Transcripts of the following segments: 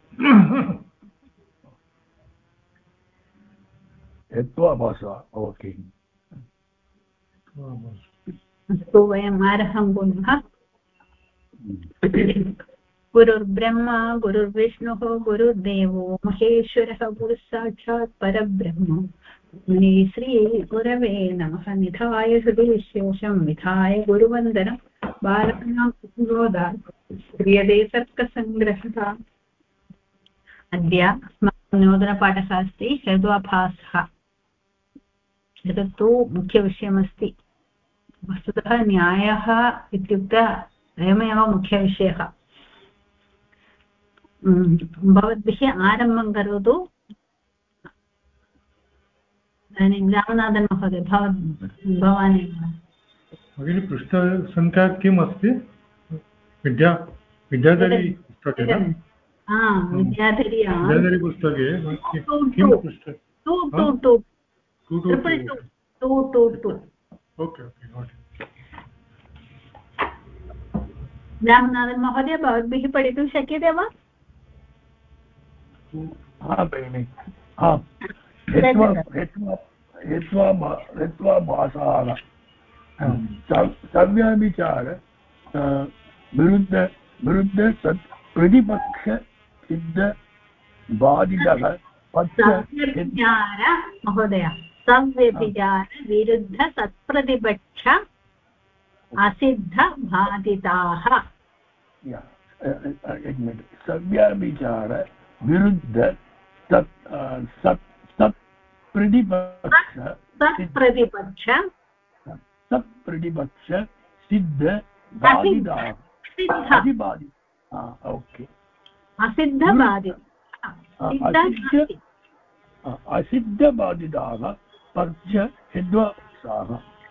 हेत्वाभाषा okay अस्तु वयम् आरम्भं कुर्मः गुरुर्ब्रह्मा गुरुर्विष्णुः गुरुर्देवो महेश्वरः गुरुसाक्षात् परब्रह्म श्री गुरवे नमः निधाय हृदयशेषं विधाय गुरुवन्दनं बालानां क्रियते तर्कसङ्ग्रहः अद्य अस्माकं नूतनपाठः अस्ति हेत्वाभासः एतत्तु मुख्यविषयमस्ति वस्तुतः न्यायः इत्युक्ते अयमेव मुख्यविषयः भवद्भिः आरम्भं करोतु इदानीं रामनाथन् महोदय भवान् भगिनी पृष्ठसङ्ख्या किम् अस्ति विद्याधरी पुस्तके विद्याधरी पुस्तके किं पुस्तकं 222 ओके रामनाथन् महोदय भवद्भिः पठितुं शक्यते वा भगिनि हेत्वाभाषाः सव्याभिचार विरुद्ध सत् प्रतिपक्ष सिद्ध बाधितः महोदय सव्यभिचार विरुद्ध सत्प्रतिपक्ष असिद्ध बाधिताः सव्याभिचार विरुद्ध सत्प्रतिपक्ष सिद्ध बाधिताः ओके असिद्ध असिद्धबाधिताः पक्ष हेत्वाभाषाः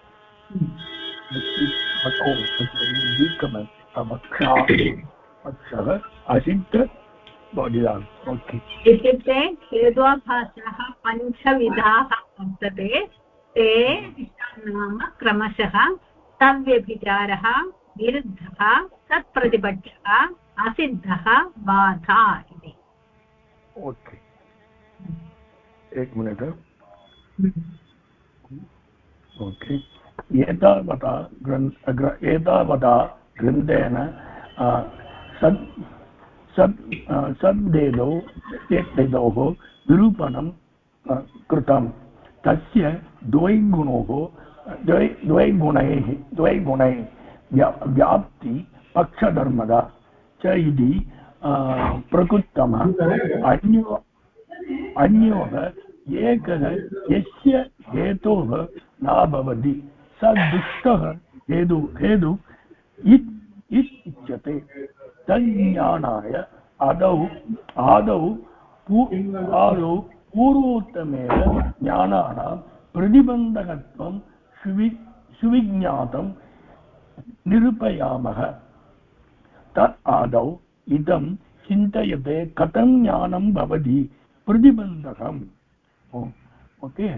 पक्षः असिद्धबाधिताः ओके इत्युक्ते हेत्वाभाषाः पञ्चविधाः वर्तते ते नाम क्रमशः सव्यभिचारः विरुद्धः तत्प्रतिपक्षः असिद्धः बाधा इति ओके एक मिनिट् ओके एतावता ग्रन्थेन सद्भेदोः निरूपणं कृतं तस्य द्वैगुणैः व्याप्ति पक्षधर्मदा च इति प्रकृतमः अन्योः एकः यस्य हेतोः न भवति स दुष्टः हेतु इत्युच्यते तज्ज्ञानाय आदौ पूर्वोत्तमेन ज्ञानानां प्रतिबन्धकत्वं सुविज्ञातं निरूपयामः तत् आदौ इदं चिन्तयते कथं ज्ञानं भवति प्रतिबन्धकम् ओके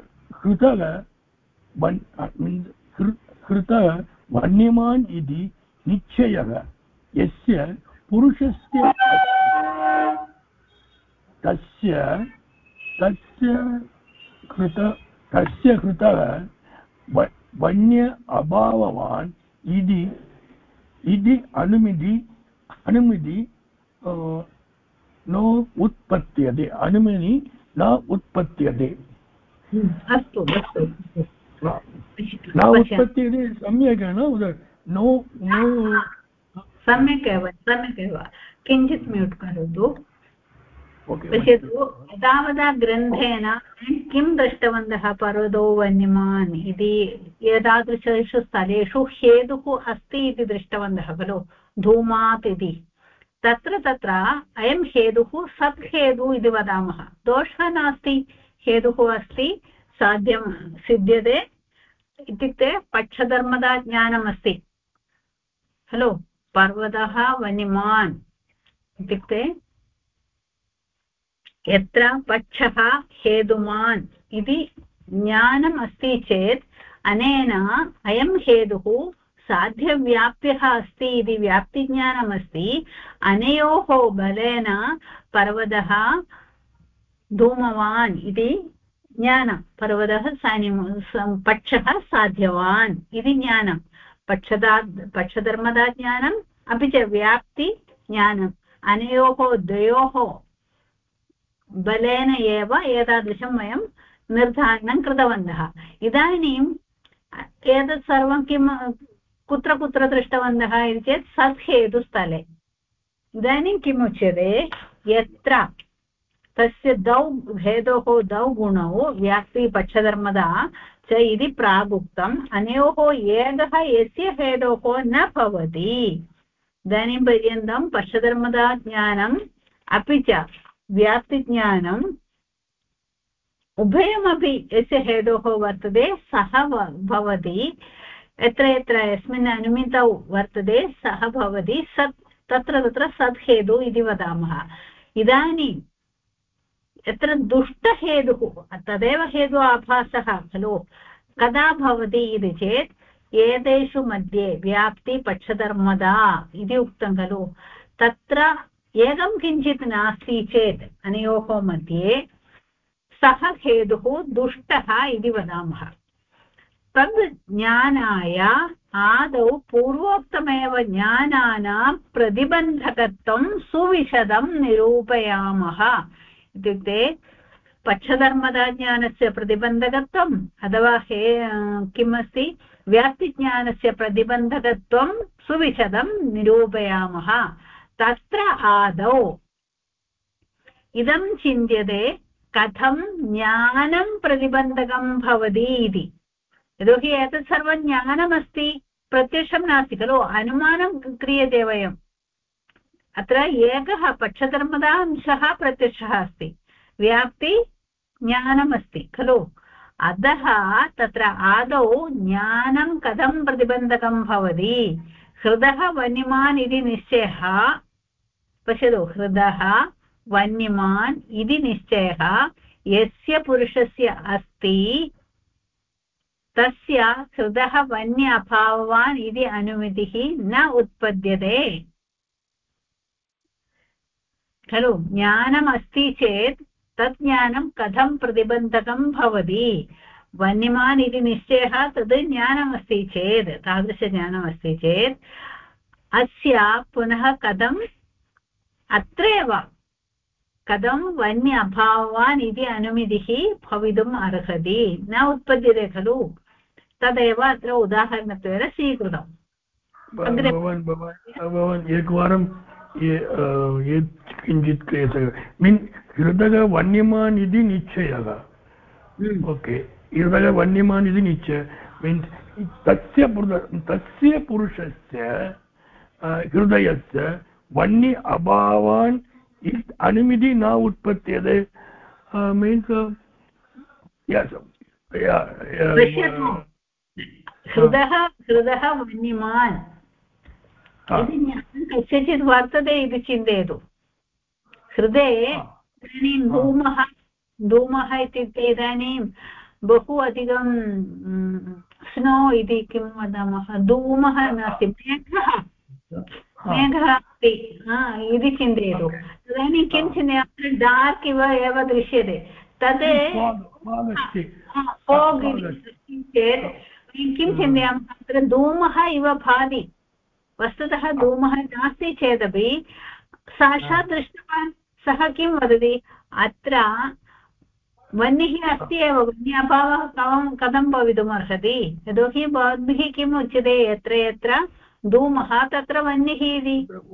कृतः वन्यमान् इति निश्चयः यस्य पुरुषस्य तस्य कृतः वन्य अभाववान् इति अनुमति न उत्पद्यते अनुमति न उत्पद्यते अस्तु न उत्पद्यते सम्यक् नो सम्यक् एव किञ्चित् म्यूट् करोतु पश्यतु एतावता ग्रन्थेन किं दृष्टवन्तः पर्वतो वन्यमान् इति एतादृशेषु स्थलेषु हेतुः अस्ति इति दृष्टवन्तः खलु धूमात् इति तत्र अयं हेतुः सत् हेतुः इति वदामः दोषः नास्ति हेतुः अस्ति साध्यं सिद्ध्यते इत्युक्ते पक्षधर्मदा ज्ञानमस्ति खलु पर्वतः वन्यमान् इत्युक्ते यत्र पक्षः हेतुमान् इति ज्ञानम् अस्ति चेत् अनेन अयं हेतुः साध्यव्याप्यः अस्ति इति व्याप्तिज्ञानमस्ति अनयोः बलेन पर्वतः धूमवान् इति ज्ञानं पर्वतः पक्षः साध्यवान् इति ज्ञानं पक्षधर्मदा ज्ञानम् अपि च व्याप्ति ज्ञानम् अनयोः द्वयोः बलेन एव एतादृशं वयं निर्धारणं कृतवन्तः इदानीम् एतत् सर्वं किं कुत्र कुत्र दृष्टवन्तः इति चेत् सद्हेतुस्थले इदानीं किम् उच्यते यत्र तस्य द्वौ हेतोः द्वौ गुणौ व्याप्ति पक्षधर्मदा च इति प्रागुक्तम् अनयोः एकः यस्य हेतोः न भवति इदानीं पर्यन्तं पक्षधर्मदा ज्ञानम् अपि च व्याप्तिज्ञानम् उभयमपि यस्य हेतोः वर्तते सः भवति यत्र यत्र यस्मिन् अनुमितौ वर्तते सः भवति सत् तत्र तत्र सद्हेतु इति वदामः इदानीं यत्र दुष्टहेतुः तदेव हेतु आभासः खलु कदा भवति इति चेत् एतेषु मध्ये व्याप्ति पक्षधर्मदा इति उक्तं खलु तत्र एकं किञ्चित् नास्ति चेत् अनयोः मध्ये सः हेतुः दुष्टः इति वदामः तद् ज्ञानाय आदौ पूर्वोक्तमेव ज्ञानानां प्रतिबन्धकत्वं सुविशदं निरूपयामः इत्युक्ते पक्षधर्मदाज्ञानस्य प्रतिबन्धकत्वम् अथवा किमस्ति व्याप्तिज्ञानस्य प्रतिबन्धकत्वं सुविशदं निरूपयामः तत्र आदौ इदं चिन्त्यते कथं ज्ञानं प्रतिबन्धकं भवति इति यतोहि एतत् सर्वं ज्ञानमस्ति प्रत्यक्षं नास्ति खलु अनुमानं क्रियते वयम् अत्र एकः पक्षधर्मदा अंशः प्रत्यक्षः अस्ति व्याप्ति ज्ञानमस्ति खलु अतः तत्र आदौ ज्ञानं कथं प्रतिबन्धकं भवति हृदः वन्यमान् इति निश्चयः पश्यतु हृदः वन्यमान् इति निश्चयः यस्य पुरुषस्य अस्ति तस्य हृदः वन्य अभाववान् इति अनुमितिः न उत्पद्यते खलु ज्ञानम् अस्ति चेत् तत् ज्ञानं कथं प्रतिबन्धकं भवति वन्यमान् इति निश्चयः तद् ज्ञानमस्ति चेत् तादृशज्ञानमस्ति चेत् अस्य पुनः कथम् अत्रैव कथं वन्य अभाववान् इति अनुमितिः भवितुम् अर्हति न उत्पद्यते खलु तदेव अत्र उदाहरणत्वेन स्वीकृतम् भवान् एकवारं किञ्चित् क्रियते मीन् हृदय वन्यमान् इति निश्चयः ओके हृदय वन्यमान् इति निश्चय मीन्स् तस्य पुरुषस्य हृदयस्य वन्य अभावान् अनुमिति न उत्पद्यते मीन्स् हृदः वन्यमान् इति ज्ञानं कस्यचित् वर्तते इति चिन्तयतु हृदे इदानीं धूमः इत्युक्ते इदानीं बहु अधिकं स्नो इति किं वदामः धूमः नास्ति मेघः अस्ति इति चिन्तयतु तदानीं किं चिन्तयामः डार्क् इव एव दृश्यते तद् फोग् चेत् किं चिन्तयामः अत्र धूमः इव भाति वस्तुतः धूमः नास्ति चेदपि साक्षात् दृष्टवान् सः किं वदति अत्र वह्निः अस्ति एव वह्नि अभावः कथं भवितुम् अर्हति यतोहि भवद्भिः किम् उच्यते यत्र यत्र धूमः तत्र वह्निः इति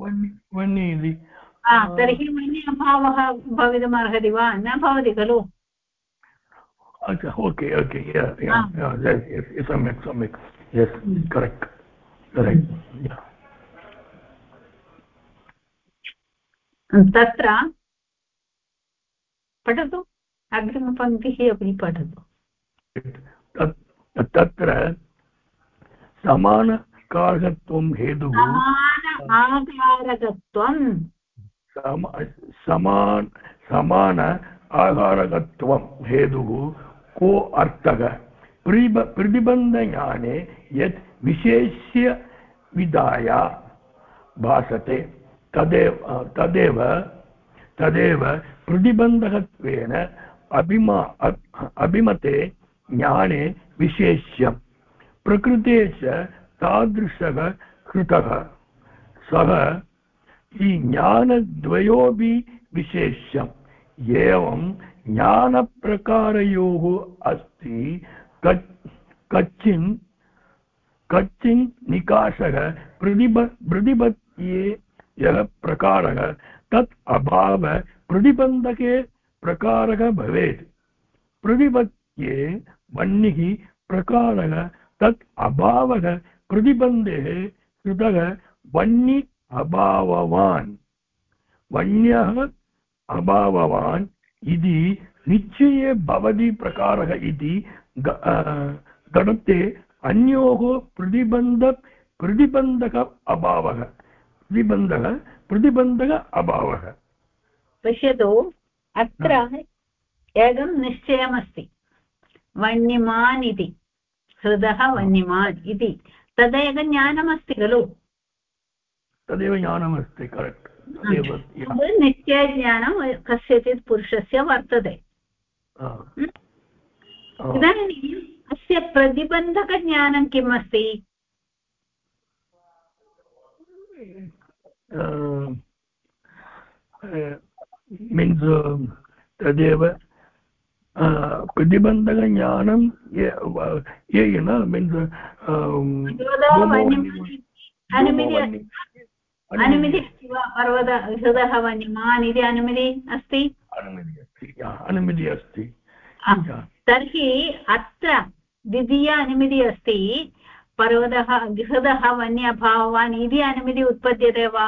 तर्हि वह्नि अभावः भवितुम् अर्हति वा न भवति खलु ओके सम्यक् करेक्ट् तत्र पठतु अग्रिमपङ्क्तिः अपि पठतु तत्र समानकारकत्वं हेतुः समान आकारकत्वं हेतुः को अर्थः प्रतिबन्धज्ञाने यत् विशेष्य विधाय भासते तदेव तदेव प्रतिबन्धकत्वेन अभिमते ज्ञाने विशेष्यं प्रकृते च तादृशः कृतः सः हि ज्ञानद्वयोऽपि विशेष्यम् एवं ज्ञानप्रकारयोः अस्ति कच्चिन् निकाशः प्रतिपत्ये यः प्रकारः तत् अभाव प्रतिबन्धके प्रकारः भवेत् प्रतिपत्ये वह्निः प्रकारः तत् अभावः प्रतिबन्धे कृतः वह्नि अभाववान् वह्न्यः अभाववान् इति निश्चये भवति प्रकारः इति गणते अन्योः प्रतिबन्धक अभावः प्रतिबन्धक अभावः पश्यतु अत्र एकं निश्चयमस्ति वह्निमान् इति हृदः वह्निमान् इति तदेव ज्ञानमस्ति खलु तदेव ज्ञानमस्ति करेक्ट् निश्चयज्ञानं कस्यचित् पुरुषस्य वर्तते इदानीम् अस्य प्रतिबन्धकज्ञानं किम् अस्ति मीन्स् तदेव प्रतिबन्धकज्ञानं येन मीन्स् अनुमति अस्ति वा पर्वत हृदः वह्निमान् इति अनुमति अस्ति अनुमति अस्ति तर्हि अत्र द्वितीय अनुमति अस्ति पर्वतः हृदः वह्नि अभाववान् इति अनुमति उत्पद्यते वा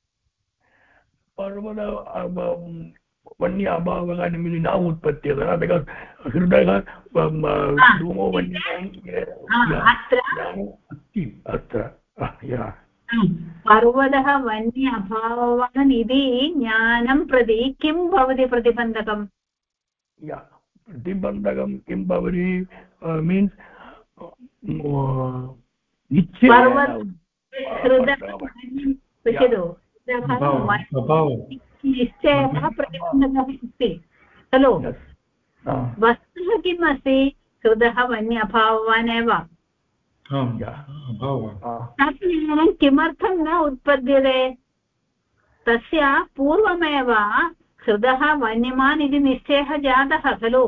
पर्वत वह्नि अभावः अनुमति न उत्पद्यते बिकास् हृदयः धूमो वह्निमान् अस्ति अत्र पर्वतः वह्नि अभाववान् इति ज्ञानं प्रति किं भवति प्रतिबन्धकम् प्रतिबन्धकं किं भवति मीन्स् पश्यतु निश्चयः प्रतिबन्धकः अस्ति खलु वस्तुः किम् अस्ति हृदः वह्नि अभाववान् एव तत् ज्ञानं किमर्थं न उत्पद्यते तस्य पूर्वमेव हृदः वह्निमान् इति निश्चयः जातः खलु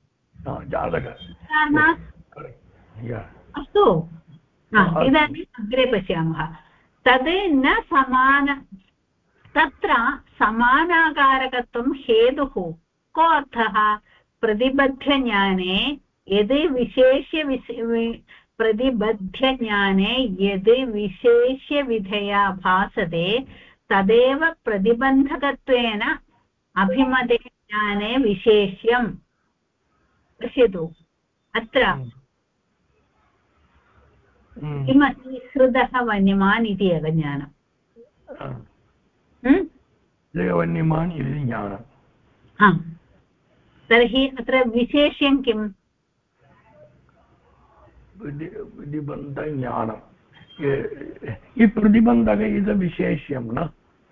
अस्तु इदानीम् अग्रे पश्यामः तद् न समान तत्र समानाकारकत्वं हेतुः को अर्थः प्रतिबद्धज्ञाने यदि प्रतिबद्धज्ञाने यद् विशेष्यविधया भासते तदेव प्रतिबन्धकत्वेन अभिमते ज्ञाने विशेष्यम् पश्यतु अत्र किमस्ति हृदः वह्निमान् इति एव ज्ञानं वह्निमान् इति ज्ञानं तर्हि अत्र विशेष्यं किम् प्रतिबन्धज्ञानं प्रतिबन्धक इति विशेष्यं न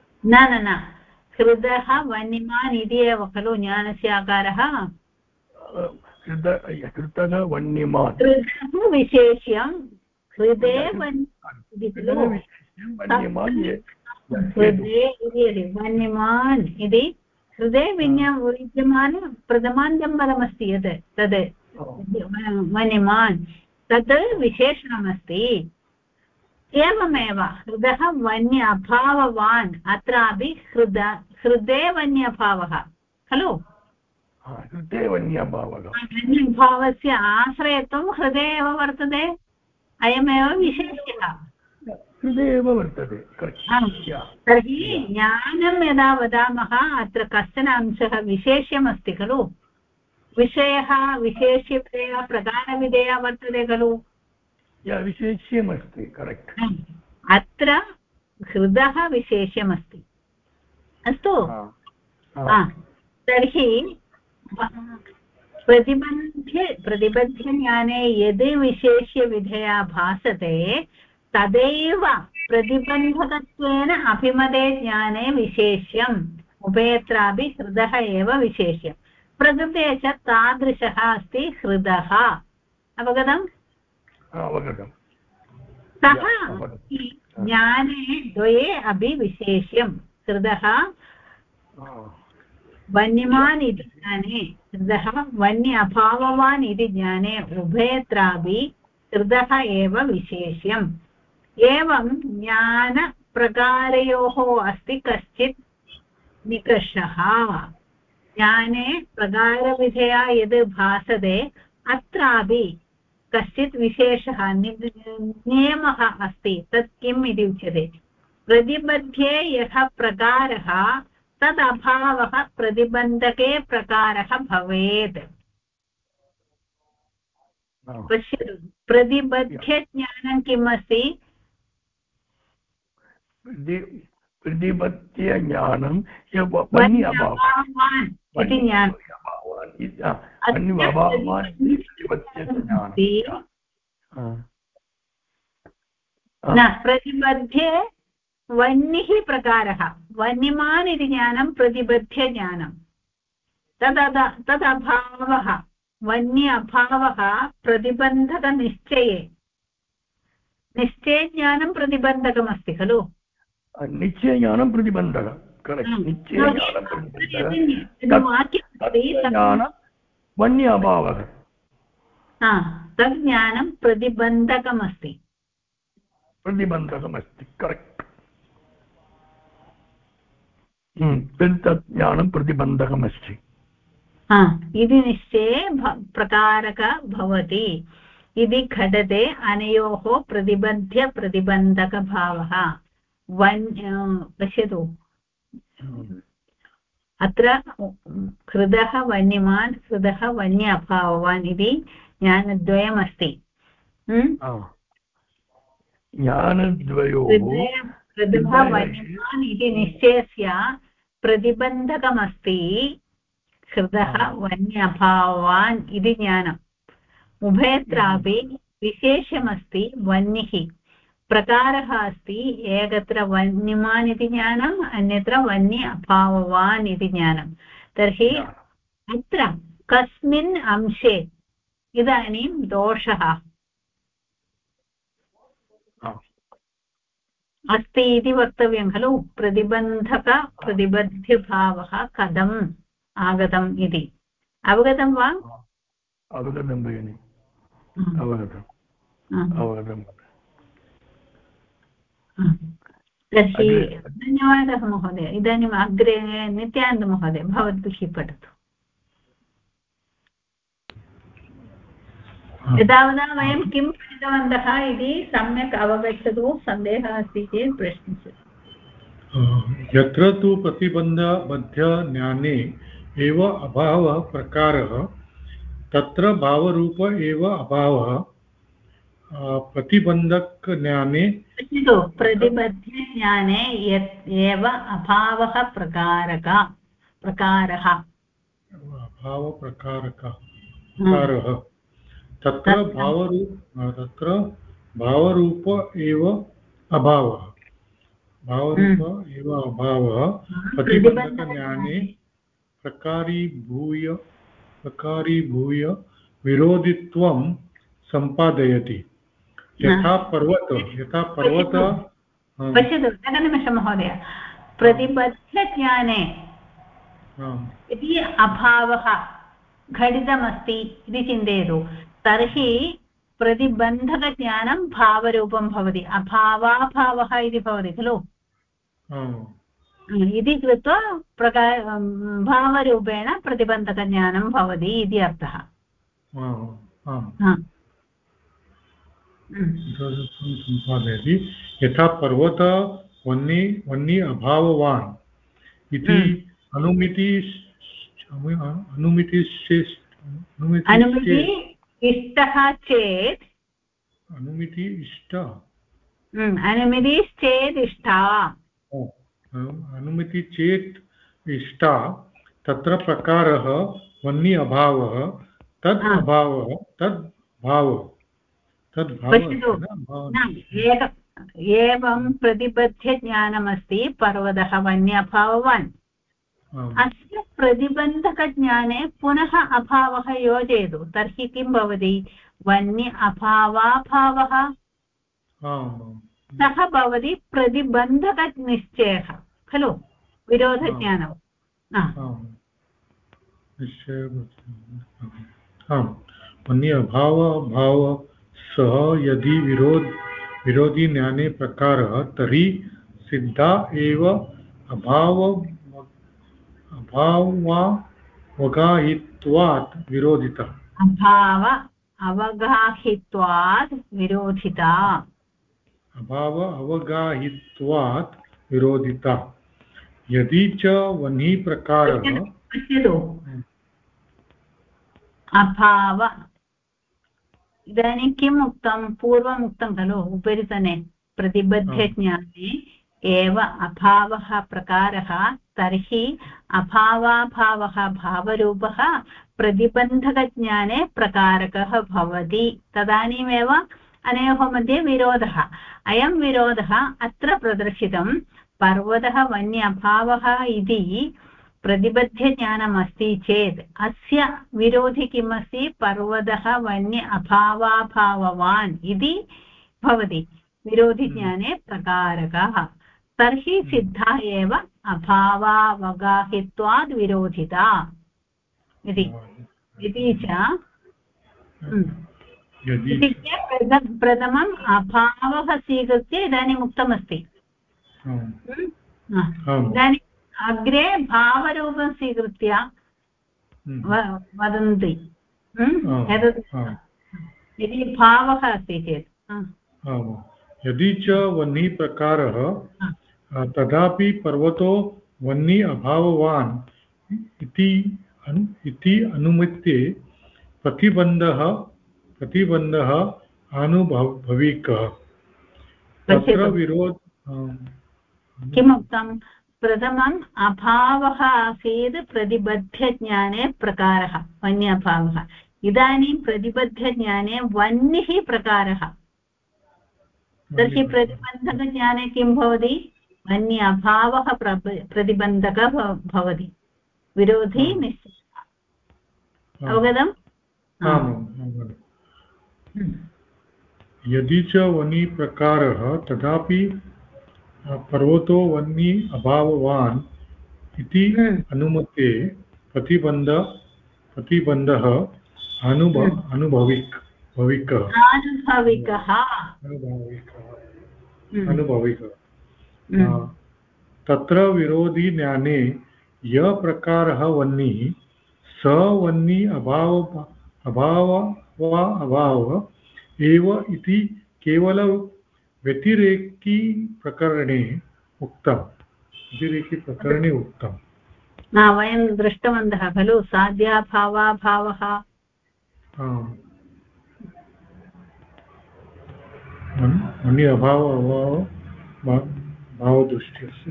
हृदः वह्निमान् इति एव खलु ज्ञानस्य आकारः हृदः वह्निमान् हृदः विशेष्यं हृदे वह्निमान् इति हृदे विद्यमान प्रथमान्तं पदमस्ति यत् तद् वह्निमान् तद् विशेषणमस्ति एवमेव हृदः वह्नि अभाववान् अत्रापि हृदे वह्नि अभावः खलु हृदे वह्नि अभावः वह्निभावस्य आश्रयत्वं हृदे एव वर्तते अयमेव विशेष्यः हृदे एव वर्तते तर्हि ज्ञानं यदा वदामः अत्र कश्चन अंशः विशेष्यमस्ति खलु विषयः विशेष्यविधेयः प्रधानविधेयः वर्तते खलु विशेष्यमस्ति करेक्ट् अत्र हृदः विशेष्यमस्ति अस्तु तर्हि प्रतिबद्धज्ञाने यद् विशेष्यविधया भासते तदैव प्रतिबन्धकत्वेन अभिमते ज्ञाने विशेष्यम् उभयत्रापि हृदः एव विशेष्यं प्रकृते च तादृशः अस्ति हृदः अवगतम् अवगतम् सः ज्ञाने द्वये अपि विशेष्यं हृदः वन्यमान् इति ज्ञाने हृदः वन्य अभाववान् इति ज्ञाने उभयत्रापि हृदः एव विशेष्यम् एवं ज्ञानप्रकारयोः अस्ति कश्चित् निकषः ज्ञाने प्रकारविधया यद् भासते अत्रापि कश्चित् विशेषः नियमः अस्ति तत् किम् इति उच्यते प्रतिबध्ये यः प्रकारः तद् अभावः प्रतिबन्धके प्रकारः भवेत् पश्यतु प्रतिबध्यज्ञानं किम् अस्ति प्रतिबध्यज्ञानं इति ज्ञानं न प्रतिबध्ये वह्निः प्रकारः वह्निमान् इति ज्ञानं प्रतिबध्यज्ञानं तदभावः वह्नि अभावः प्रतिबन्धकनिश्चये निश्चयज्ञानं प्रतिबन्धकमस्ति खलु निश्चयज्ञानं प्रतिबन्धकः वन्य अभावः तद् ज्ञानं प्रतिबन्धकमस्ति करेक्ट् तत् ज्ञानं प्रतिबन्धकमस्ति इति निश्चये प्रकारक भवति इति घटते अनयोः प्रतिबध्य प्रतिबन्धकभावः पश्यतु अत्र हृदः वन्यमान् हृदः वन्य अभाववान् इति ज्ञानद्वयमस्ति ज्ञानद्वयोः हृदः वन्यमान् इति निश्चयस्य प्रतिबन्धकमस्ति हृदः वन्य अभाववान् इति ज्ञानम् उभयत्रापि विशेषमस्ति वह्निः प्रकारः अस्ति एकत्र वन्यमान् इति ज्ञानम् अन्यत्र वन्य अभाववान् इति ज्ञानं तर्हि अत्र कस्मिन् अंशे इदानीं दोषः अस्ति इति वक्तव्यं खलु प्रतिबद्धभावः कथम् आगतम् इति अवगतं वा अवगतं भगिनि अवगतम् तर्हि धन्यवादः महोदय इदानीम् अग्रे नित्यानन्द महोदय भवद्भिः पठतु एतावता वयं किं पठितवन्तः इति सम्यक् अवगच्छतु सन्देहः अस्ति चेत् प्रश्नस्य यत्र तु प्रतिबन्धबद्धज्ञाने एव अभावः प्रकारः तत्र भावरूप एव अभावः प्रतिबन्धकज्ञाने प्रतिबद्धज्ञाने एव अभावः प्रकारः तत्र भावरूप एव अभावः प्रतिबन्धकज्ञाने प्रकारीभूय विरोधित्वं सम्पादयति यथा पर्वत पश्यतु एकनिमिषं महोदय प्रतिबद्धज्ञाने यदि अभावः घटितमस्ति इति चिन्तयतु तर्हि प्रतिबन्धकज्ञानं भावरूपं भवति अभावाभावः इति भवति खलु इति कृत्वा भावरूपेण प्रतिबन्धकज्ञानं भवति इति अर्थः सम्पादयति यथा पर्वत वह्नि अभाववान् इति अनुमिति इष्टः चेत् अनुमितिश्चेत् इष्टा तत्र प्रकारः वह्नि अभावः तद् अभावः एवं प्रतिबद्धज्ञानमस्ति पर्वतः वन्य अभाववान् अस्य प्रतिबन्धकज्ञाने पुनः अभावः योजयतु तर्हि किं भवति वन्य अभावाभावः सः भवति प्रतिबन्धकनिश्चयः खलु विरोधज्ञानम् वन्य अभाव सः यदि विरोधी ज्ञाने प्रकारः तर्हि सिद्धा एव अभावावगाहित्वात् विरोधिता अभाव अवगाहित्वात् विरोधिता अभाव अवगाहित्वात् विरोधिता यदि च वह्नि प्रकारः पश्यतु अभाव इदानीं किम् उक्तं पूर्वम् उक्तं खलु उपरितने प्रतिबद्धज्ञाने एव अभावः प्रकारः तर्हि अभावाभावः भावरूपः प्रतिबन्धकज्ञाने प्रकारकः भवति तदानीमेव अनयोः मध्ये विरोधः अयं विरोधः अत्र प्रदर्शितं पर्वतः वन्य अभावः इति प्रतिबद्धज्ञानमस्ति चेत् अस्य विरोधि किम् अस्ति पर्वतः वन्य अभावाभाववान् इति भवति विरोधिज्ञाने प्रकारकः तर्हि सिद्धा एव अभावावगाहित्वाद् विरोधिता इति च इत्युक्ते प्रथमम् अभावः स्वीकृत्य इदानीम् उक्तमस्ति इदानीम् अग्रे भावरूपं स्वीकृत्य वदन्ति यदि भावः अस्ति चेत् यदि च वह्नि प्रकारः तदापि पर्वतो वह्नि अभाववान् इति अनुमित्ये प्रतिबन्धः आनुभविकः तत्र विरोध किमुक्तं प्रथमम् अभावः आसीत् प्रतिबद्धज्ञाने प्रकारः वन्यभावः इदानीं प्रतिबद्धज्ञाने वह्निः प्रकारः तर्हि प्रतिबन्धकज्ञाने किं भवति वन्य अभावः प्रतिबन्धकः भवति विरोधी निश्चयः अवगतम् यदि च वह्नि प्रकारः तदापि पर्वतो वह्नि अभाववान् इति अनुमते प्रतिबन्धः अनुभविकः तत्र विरोधी ज्ञाने यः प्रकारः वह्निः स वह्नि अभावः एव इति केवल व्यतिरेकी प्रकरणे उक्तम् वयं दृष्टवन्तः खलु साध्याभावाभावः वह्नि भावदृष्ट्यस्य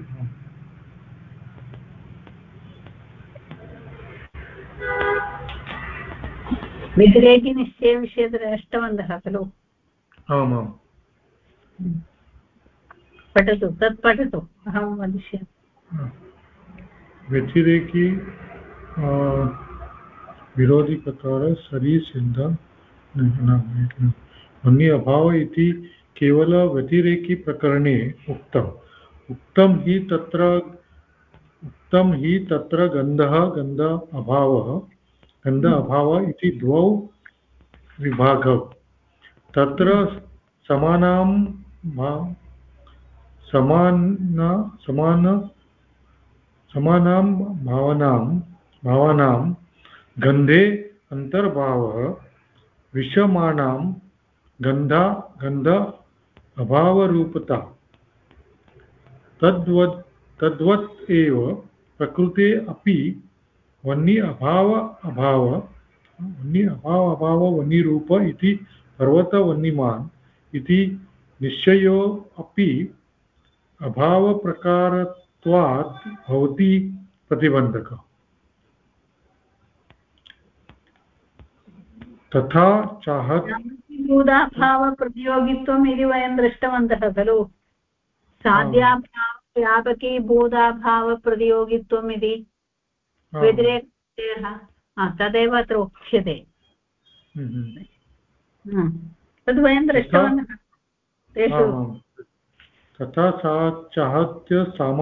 व्यतिरेकिनिश्चयविषये दृष्टवन्तः खलु आमाम् पठतु तत् पठतु अहं वदिष्यामि व्यतिरेकी विरोधी प्रकार शरीरसिद्ध वह्नि अभाव इति केवल व्यतिरेकी प्रकरणे उक्तं हि तत्र गन्ध अभाव इति द्वौ विभागौ तत्र समानां भावनां गन्धे अन्तर्भावः विषमाणां गन्ध अभावरूपता तद्वत् एव प्रकृते अपि वह्नि अभाव वह्निरूप इति पर्वत वह्निमान् इति निश्चयो अपि अभावप्रकारत्वात् भवति प्रतिबन्धकः तथा चाहत् भूताभावप्रतियोगित्वम् इति वयं दृष्टवन्तः खलु साध्याभावव्यापके भूताभावप्रतियोगित्वम् इति व्यतिरेकः तदेव अत्र उच्यते तद् वयं दृष्टवन्तः तेषु तथा चाहत्य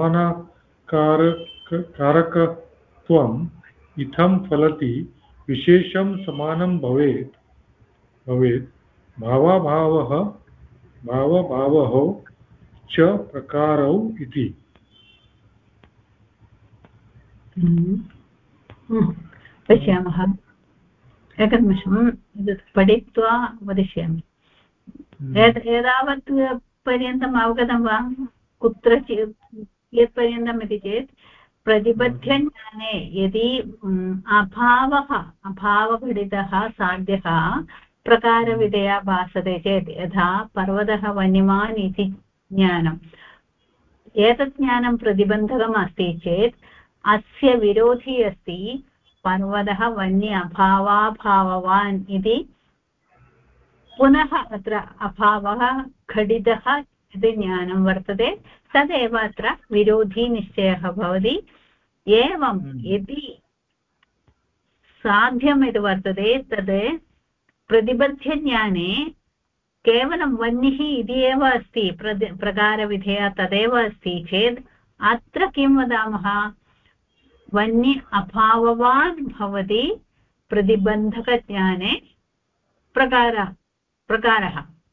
समानकारकत्वम् इत्थं फलति विशेषं समानं भवेत् भावभावः च प्रकारौ इति। पश्यामः एकनिमिषं पठित्वा वदिष्यामि। एतावत् पर्यन्तम् अवगतं वा कुत्रचित् यत्पर्यन्तम् इति चेत् प्रतिबद्धज्ञाने यदि अभावघटितः साध्यः प्रकारविधया भासते चेत् यथा पर्वतः वन्यमान् इति ज्ञानम् एतत् ज्ञानं प्रतिबन्धकम् अस्ति चेत् अस्य विरोधी अस्ति पर्वतः वन्य अभावाभाववान् इति पुनः अत्र अभावः घटितः इति ज्ञानं वर्तते तदेव अत्र विरोधी निश्चयः भवति। एवं यदि साध्यम् इति वर्तते तद् प्रतिबद्धज्ञाने केवलं वह्निः इति एव अस्ति प्रकारविधेया तदेव अस्ति चेत् अत्र किं वदामः वह्नि अभाववान् भवति प्रतिबन्धकज्ञाने प्रकारः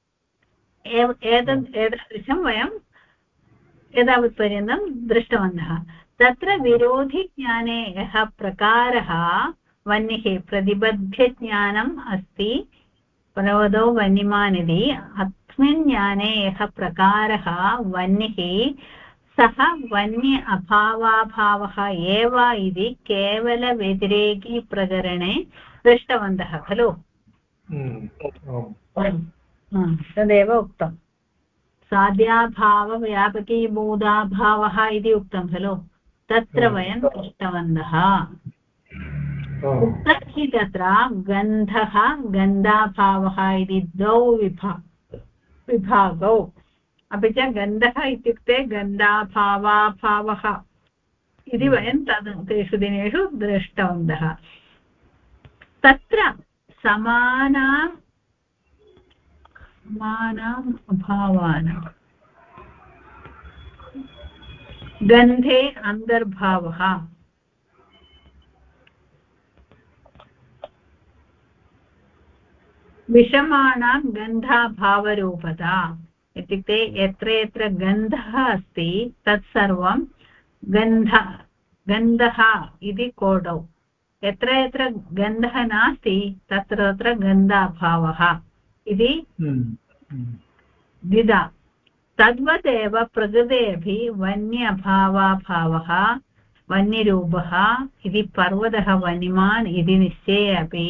एतादृशं वयं एतावत्पर्यन्तं दृष्टवन्तः। तत्र विरोधिज्ञाने यः प्रकारः वह्निः प्रतिबद्धज्ञानम् अस्ति पर्वतो वन्यमान् इति अस्मिन् ज्ञाने यः प्रकारः वह्निः सः वन्य अभावाभावः एव इति केवलव्यतिरेकी प्रकरणे दृष्टवन्तः खलु। तदेव उक्तं साध्याभावव्यापकीभूताभावः इति उक्तं खलु तत्र वयं दृष्टवन्तः। उक्तहि तत्र गन्धः गन्धाभावः इति द्वौ विभागौ अपि च गन्धः इत्युक्ते गन्धाभावाभावः इति वयं तेषु दिनेषु दृष्टवन्तः। तत्र समानाम् अभावानां गन्धे अन्तर्भावः विषमाणां गन्धाभावरूपता इत्युक्ते यत्र यत्र गन्धः अस्ति तत्सर्वं गन्धः इति कोडौ यत्र यत्र गन्धः नास्ति तत्र तत्र गन्धाभावः इति द्विधा। तद्वदेव प्रकृते अपि वन्य अभावाभावः वन्यरूपः इति पर्वतः वन्यमान् इति निश्चये अपि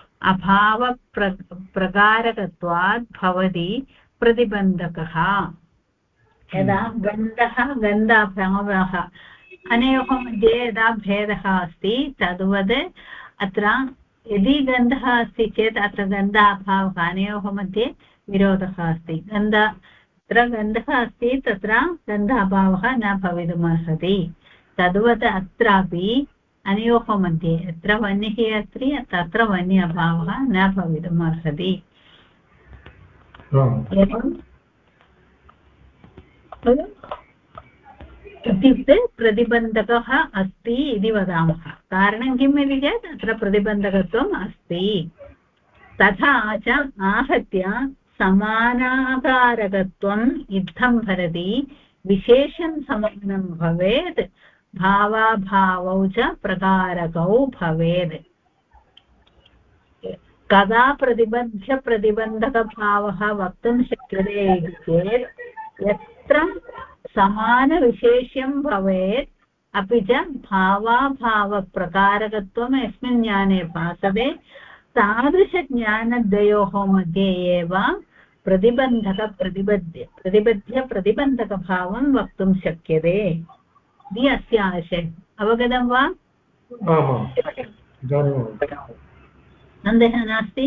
अभावप्रकारकत्वात् भवति प्रतिबन्धकः। यदा गन्धः गन्धाभावः अनयोः मध्ये यदा भेदः अस्ति तद्वत् अत्र यदि गन्धः अस्ति चेत् अत्र गन्धाभावः अनयोः मध्ये विरोधः अस्ति। अत्र गन्धः अस्ति तत्र गन्धाभावः न भवितुमर्हति। तद्वत् अत्रापि अनयोः मध्ये यत्र वह्निः अस्ति तत्र वह्नि अभावः न भवितुमर्हति। इत्युक्ते प्रतिबन्धकः अस्ति इति वदामः। कारणं किम् इति चेत् अत्र प्रतिबन्धकत्वम् अस्ति। तथा च आहत्य समानाकारकत्वम् इत्थं भवति विशेषं समानं भवेत् भावाभावौ च प्रकारकौ भवेत्। कदा प्रतिबद्धप्रतिबन्धकभावः वक्तुं शक्यते इति चेत् यत्र समानविशेष्यं भवेत् अपि च भावाभावप्रकारकत्वम् यस्मिन् ज्ञाने भासते तादृशज्ञानद्वयोः मध्ये एव प्रतिबद्धप्रतिबन्धकभावं वक्तुं शक्यते इति अस्य आशयः। अवगतं वा? सन्देहः नास्ति?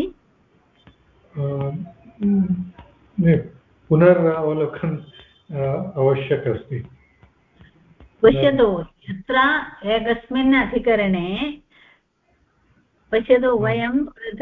पुनरावलोकन आवश्यक अस्ति। पश्यतु यत्र एकस्मिन् अधिकरणे पश्यतु वयं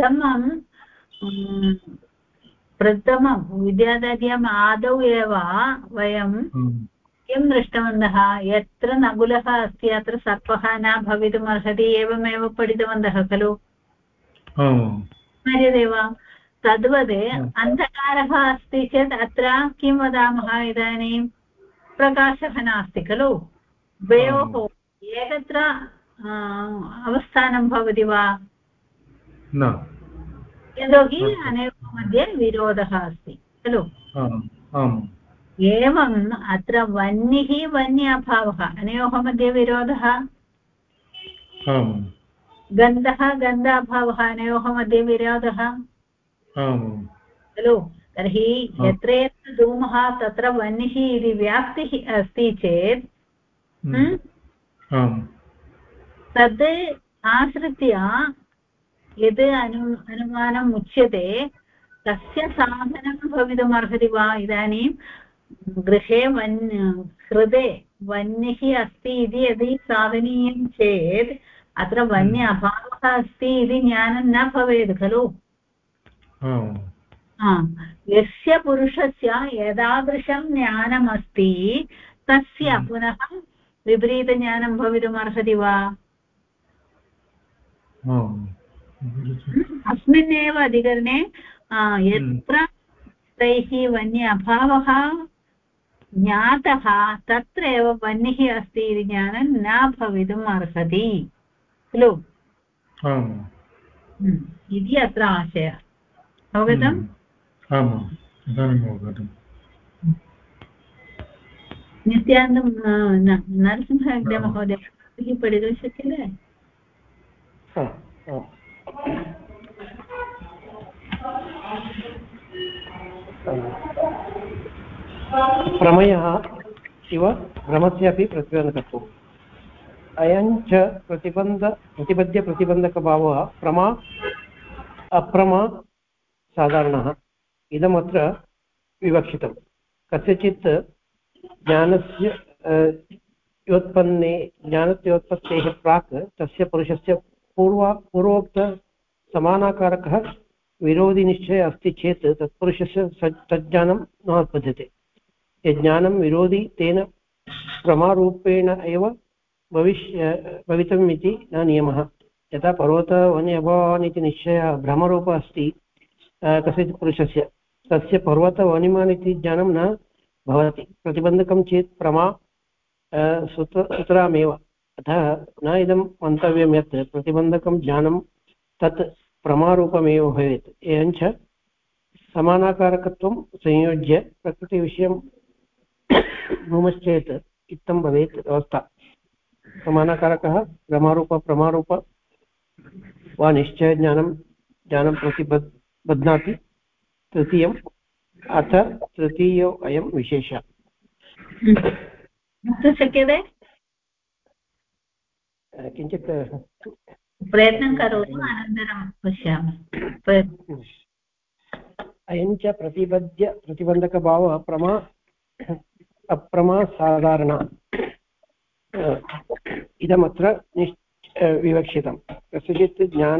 प्रथमं विद्यादर्याम् आदौ एव वयं किं दृष्टवन्तः यत्र नकुलः अस्ति अत्र सर्पः न भवितुमर्हति एवमेव पठितवन्तः खलु स्मर्यते वा तद्वत् अन्धकारः अस्ति चेत् अत्र किं वदामः इदानीं प्रकाशः नास्ति खलु द्वयोः एकत्र अवस्थानं भवति वा न यतोहि अनयोः मध्ये विरोधः अस्ति खलु एवम् अत्र वह्निः वह्नि अभावः अनयोः मध्ये विरोधः गन्धः गन्धाभावः अनयोः मध्ये विरोधः खलु तर्हि यत्र यत्र धूमः तत्र वह्निः इति व्याप्तिः अस्ति चेत् तद् आश्रित्य यद् अनुमानम् उच्यते तस्य साधनं भवितुमर्हति वा इदानीं गृहे हृदे वह्निः अस्ति इति यदि साधनीयं चेत् अत्र वह्नि अभावः अस्ति इति ज्ञानं न भवेत् खलु यस्य पुरुषस्य एतादृशं ज्ञानमस्ति तस्य पुनः विपरीतज्ञानं भवितुमर्हति वा अस्मिन्नेव अधिकरणे यत्र तैः वह्नि अभावः ज्ञातः तत्र एव वह्निः अस्ति इति ज्ञानं न भवितुम् अर्हति खलु इति अत्र आशयः अवगतम् नित्यानन्दं नरसिंहमहोदय पठितुं शक्यते प्रमयः इव भ्रमस्यापि प्रतिबन्धकत्वम् अयं च प्रतिपद्य प्रतिबन्धकभावः प्रमा अप्रमा साधारणः इदमत्र विवक्षितं कस्यचित् ज्ञानस्योत्पत्तेः प्राक् तस्य पुरुषस्य पूर्वोक्तसमानाकारकः विरोधिनिश्चयः अस्ति चेत् तत्पुरुषस्य तज्ज्ञानं न उत्पद्यते यज्ञानं विरोधी तेन प्रमारूपेण एव भवितव्यम् इति न नियमः यथा पर्वतवने अभावान् इति निश्चयः भ्रमरूपः अस्ति कस्यचित् पुरुषस्य तस्य पर्वतवनिमान् इति ज्ञानं न भवति प्रतिबन्धकं चेत् प्रमा सुतरामेव अतः न इदं मन्तव्यं यत् प्रतिबन्धकं ज्ञानं तत् प्रमारूपमेव भवेत् एवञ्च समानाकारकत्वं संयोज्य प्रकृतिविषयं भूमश्चेत् इत्थं भवेत् व्यवस्था समानाकारकः प्रमारूप वा निश्चयज्ञानं प्रतिबध्नाति तृतीयम् अथ तृतीयो अयं विशेषः शक्यते किञ्चित् प्रयत्नं करोतु अनन्तरं पश्यामः अयं च प्रतिबन्धकभावः अप्रमा साधारण इदमत्र विवक्षितं कस्यचित्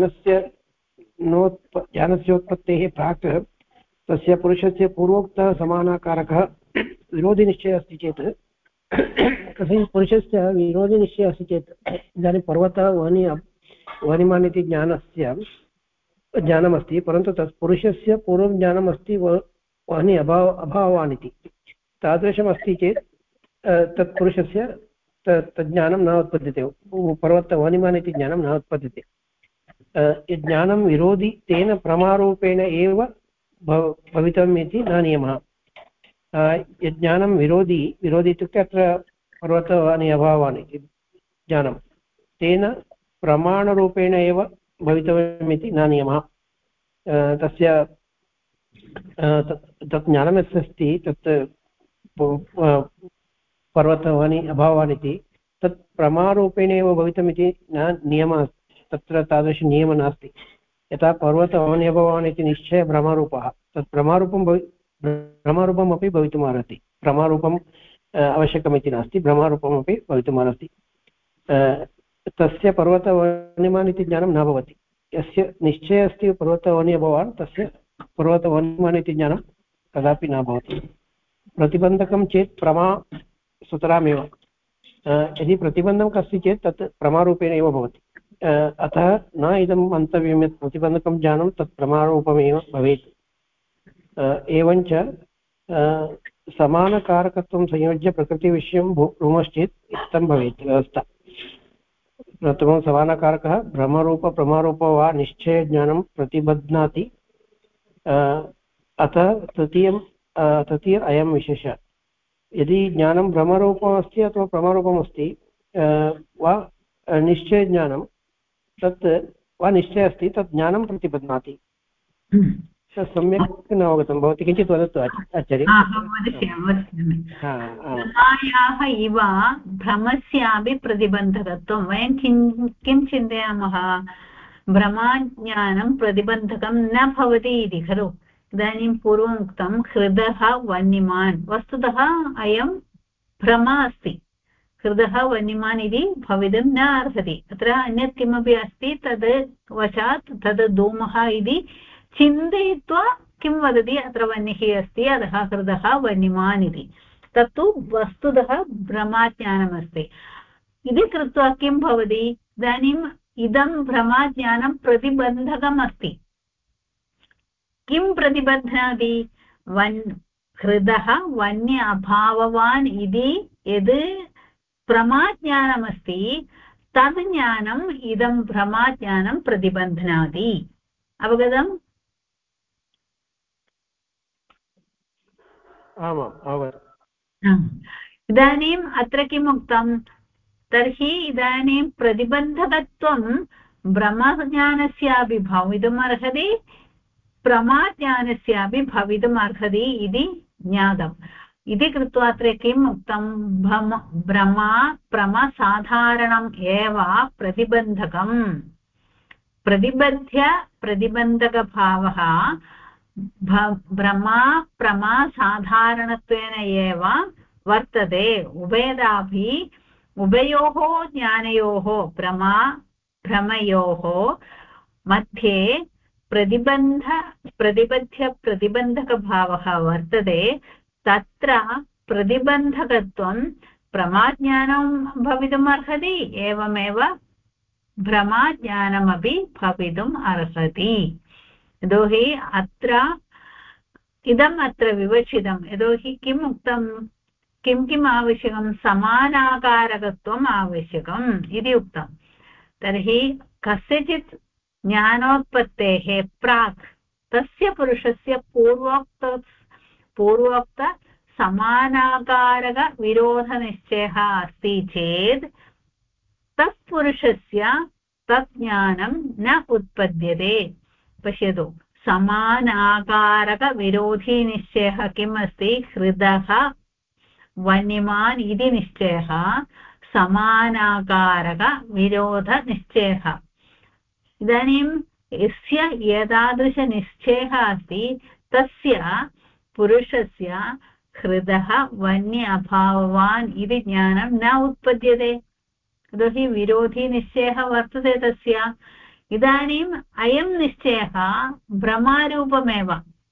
ज्ञानस्योत्पत्तेः प्राक् तस्य पुरुषस्य पूर्वोक्तः समानाकारकः विरोधिनिश्चयः अस्ति चेत् कस्यचित् पुरुषस्य विरोधिनिश्चयः अस्ति चेत् इदानीं पर्वतः वनिमान् इति ज्ञानमस्ति परन्तु तत् पुरुषस्य पूर्वं ज्ञानमस्ति वह्नि अभावान् इति तादृशमस्ति चेत् तत्पुरुषस्य तज्ज्ञानं न उत्पद्यते पर्वतवनिमान् इति ज्ञानं न उत्पद्यते यज्ञानं विरोधि तेन प्रमारूपेण एव भवितव्यम् इति न नियमः यज्ञानं विरोधि इत्युक्ते अत्र पर्वतवानि अभावान् इति ज्ञानं तेन प्रमाणरूपेण एव भवितव्यम् इति न नियमः तस्य तत् ज्ञानं यत् अस्ति तत् पर्वतवानि अभावान् इति तत् प्रमारूपेण एव भवितुमिति न नियमः तत्र तादृशनियमः नास्ति यथा पर्वतवानि अभावान् इति निश्चय भ्रमरूपः तत् भ्रमरूपमपि भवितुमर्हति प्रमारूपम् आवश्यकमिति नास्ति भ्रमरूपमपि भवितुमर्हति तस्य पर्वतवन्यमान् इति ज्ञानं न भवति। यस्य निश्चयः अस्ति पर्वतवन्य भवान् तस्य पर्वतवन्यमान् इति ज्ञानं कदापि न भवति। प्रतिबन्धकं चेत् प्रमा सुतरामेव। यदि प्रतिबन्धकम् अस्ति चेत् तत् प्रमारूपेण एव भवति। अतः न इदं मन्तव्यं यत् प्रतिबन्धकं ज्ञानं तत् प्रमारूपमेव भवेत्। एवञ्च समानकारकत्वं संयोज्य प्रकृतिविषयं ब्रूमश्चेत् इष्टं भवेत् व्यवस्था। प्रथमं समानकारकः भ्रमरूप वा निश्चयज्ञानं प्रतिबध्नाति। अतः तृतीय अयं विशेषः। यदि ज्ञानं भ्रमरूपमस्ति अथवा प्रमारूपमस्ति वा निश्चयज्ञानं तत् वा निश्चयः अस्ति तत् ज्ञानं प्रतिबध्नाति। सम्यक् न अवगतं। भवती किञ्चित् वदतु आचार्य। भ्रमायाः इव भ्रमस्यापि प्रतिबन्धकत्वं। वयं किं चिन्तयामः, भ्रमाज्ञानं प्रतिबन्धकं न भवति इति खलु। इदानीं पूर्वम् उक्तं हृदः वह्निमान्, वस्तुतः अयं भ्रमा अस्ति। हृदः वह्निमान् इति भवितुं न अर्हति। अत्र अन्यत् किमपि अस्ति, तद् वशात् तद् धूमः इति चिन्तयित्वा किं वदति, अत्र वह्निः अस्ति अतः हृदः वह्निमान् इति। तत्तु वस्तुतः भ्रमाज्ञानमस्ति इति कृत्वा किं भवति, इदानीम् इदं भ्रमाज्ञानं प्रतिबन्धकम् अस्ति। किं प्रतिबध्नाति, हृदः वन्य अभाववान् इति यद् प्रमाज्ञानमस्ति तद् ज्ञानम् इदं भ्रमाज्ञानं प्रतिबध्नाति। अवगतम्? आमाम् अवगतम्। इदानीम् अत्र किम् उक्तं, तर्हि इदानीं प्रतिबन्धकत्वं ब्रह्मज्ञानस्यापि भवितुम् अर्हति प्रमाज्ञानस्यापि भवितुम् अर्हति इति ज्ञातम्। इति कृत्वा अत्र किम् उक्तं, प्रमसाधारणम् एव प्रतिबन्धकम्। प्रतिबध्य प्रतिबन्धकभावः प्रमासाधारणत्वेन एव वर्तते। उभयोः ज्ञानयोः भ्रमयोः मध्ये प्रतिबध्य प्रतिबन्धकभावः वर्तते। तत्र प्रतिबन्धकत्वं प्रमाज्ञानं भवितुम् अर्हति, एवमेव भ्रमाज्ञानमपि भवितुम् अर्हति। यतोहि अत्र इदम् अत्र विवक्षितं। यतोहि किम् उक्तं, किम् आवश्यकं, समानाकारकत्वम् आवश्यकम् इति उक्तं। तर्हि कस्यचित् ज्ञानोत्पत्तेः प्राक् तस्य पुरुषस्य पूर्वोक्त समानाकारकविरोधनिश्चयः अस्ति चेत् तत्पुरुषस्य तत् ज्ञानं न उत्पद्यते। पश्यतु, समानाकारकविरोधिनिश्चयः किम् अस्ति, हृदः वह्निमान् इति निश्चयः समानाकारकविरोधनिश्चयः। इदानीं यस्य एतादृशनिश्चयः अस्ति तस्य पुरुषस्य हृदः वह्नि अभाववान् इति ज्ञानं न उत्पद्यते। यतोहि विरोधिनिश्चयः वर्तते तस्य। इदानीम् अयं निश्चयः भ्रमारूपमेव।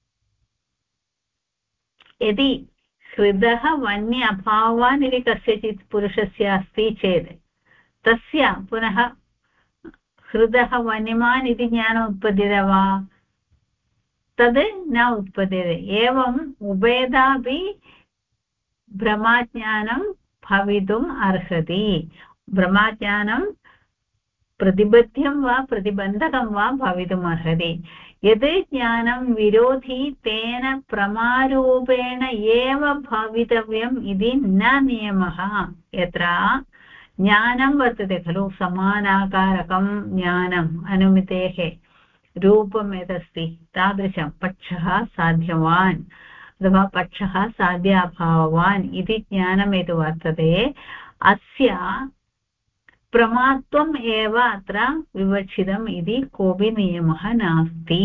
यदि हृदः वह्नि अभाववान् इति कस्यचित् पुरुषस्य अस्ति चेत् तस्य पुनः हृदः वह्निमान् इति ज्ञानम् उत्पद्यते वा, तद् न उत्पद्यते। एवम् उभयदापि भ्रमाज्ञानं भवितुम् अर्हति। भ्रमाज्ञानं प्रतिबध्यं वा प्रतिबन्धकं वा भवितुम् अर्हति। यद् ज्ञानं विरोधी तेन प्रमारूपेण एव भवितव्यम् इति न नियमः। यत्र ज्ञानं वर्तते खलु, समानाकारकं ज्ञानम्, अनुमितेः रूपं यदस्ति तादृशं पक्षः साध्यवान् अथवा पक्षः साध्याभाववान् इति ज्ञानं यद् वर्तते, अस्य प्रमात्वम् एव अत्र विवक्षितम् इति कोऽपि नियमः नास्ति।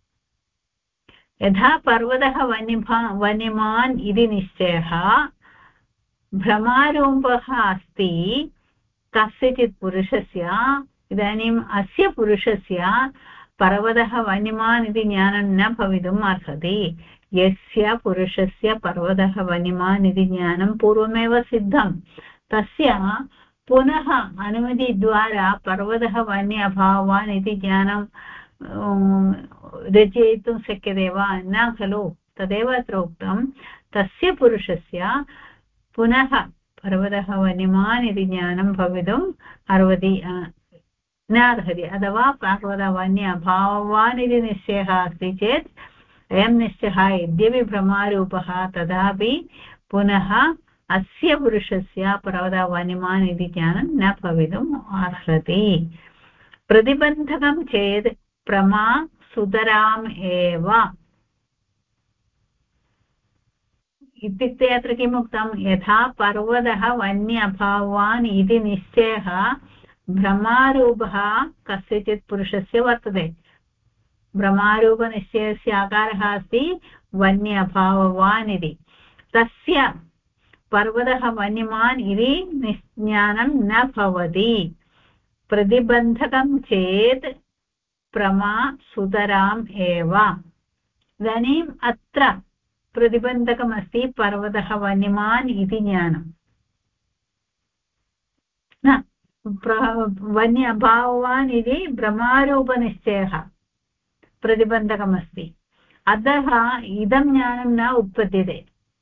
यथा पर्वतः वह्निमान् इति निश्चयः भ्रमारूपः अस्ति, कस्यचित् पुरुषस्य इदानीम् अस्य पुरुषस्य पर्वतः वन्यमान् इति ज्ञानं न भवितुम् अर्हति यस्य पुरुषस्य पर्वतः वन्यमान् इति ज्ञानं पूर्वमेव सिद्धं तस्य पुनः अनुमतिद्वारा पर्वतः वन्य अभावान् इति ज्ञानं रचयितुं शक्यते वा न खलु तदेव अत्र उक्तं तस्य पुरुषस्य पुनः पर्वतः वन्यमान् इति ज्ञानं भवितुम् न अर्हति अथवा पर्वतवन्य अभावान् इति निश्चयः अस्ति चेत् अयं निश्चयः यद्यपि भ्रमारूपः तथापि पुनः अस्य पुरुषस्य पर्वतवन्यमान् इति ज्ञानं न भवितुम् अर्हति प्रतिबन्धकं चेत् प्रमा सुतराम् एव इत्युक्ते अत्र किम् उक्तं यथा पर्वतः वन्य अभावान् इति निश्चयः भ्रमारूपः कस्यचित् पुरुषस्य वर्तते भ्रमारूपनिश्चयस्य आकारः अस्ति वन्य अभाववान् इति तस्य पर्वतः वन्यमान् इति ज्ञानं न भवति प्रतिबन्धकं चेत् प्रमा सुतराम् एव इदानीम् अत्र प्रतिबन्धकमस्ति पर्वतः वन्यमान् इति ज्ञानं न वन्य अभाववान् इति भ्रमारूपनिश्चयः प्रतिबन्धकमस्ति अतः इदं ज्ञानं न उत्पद्यते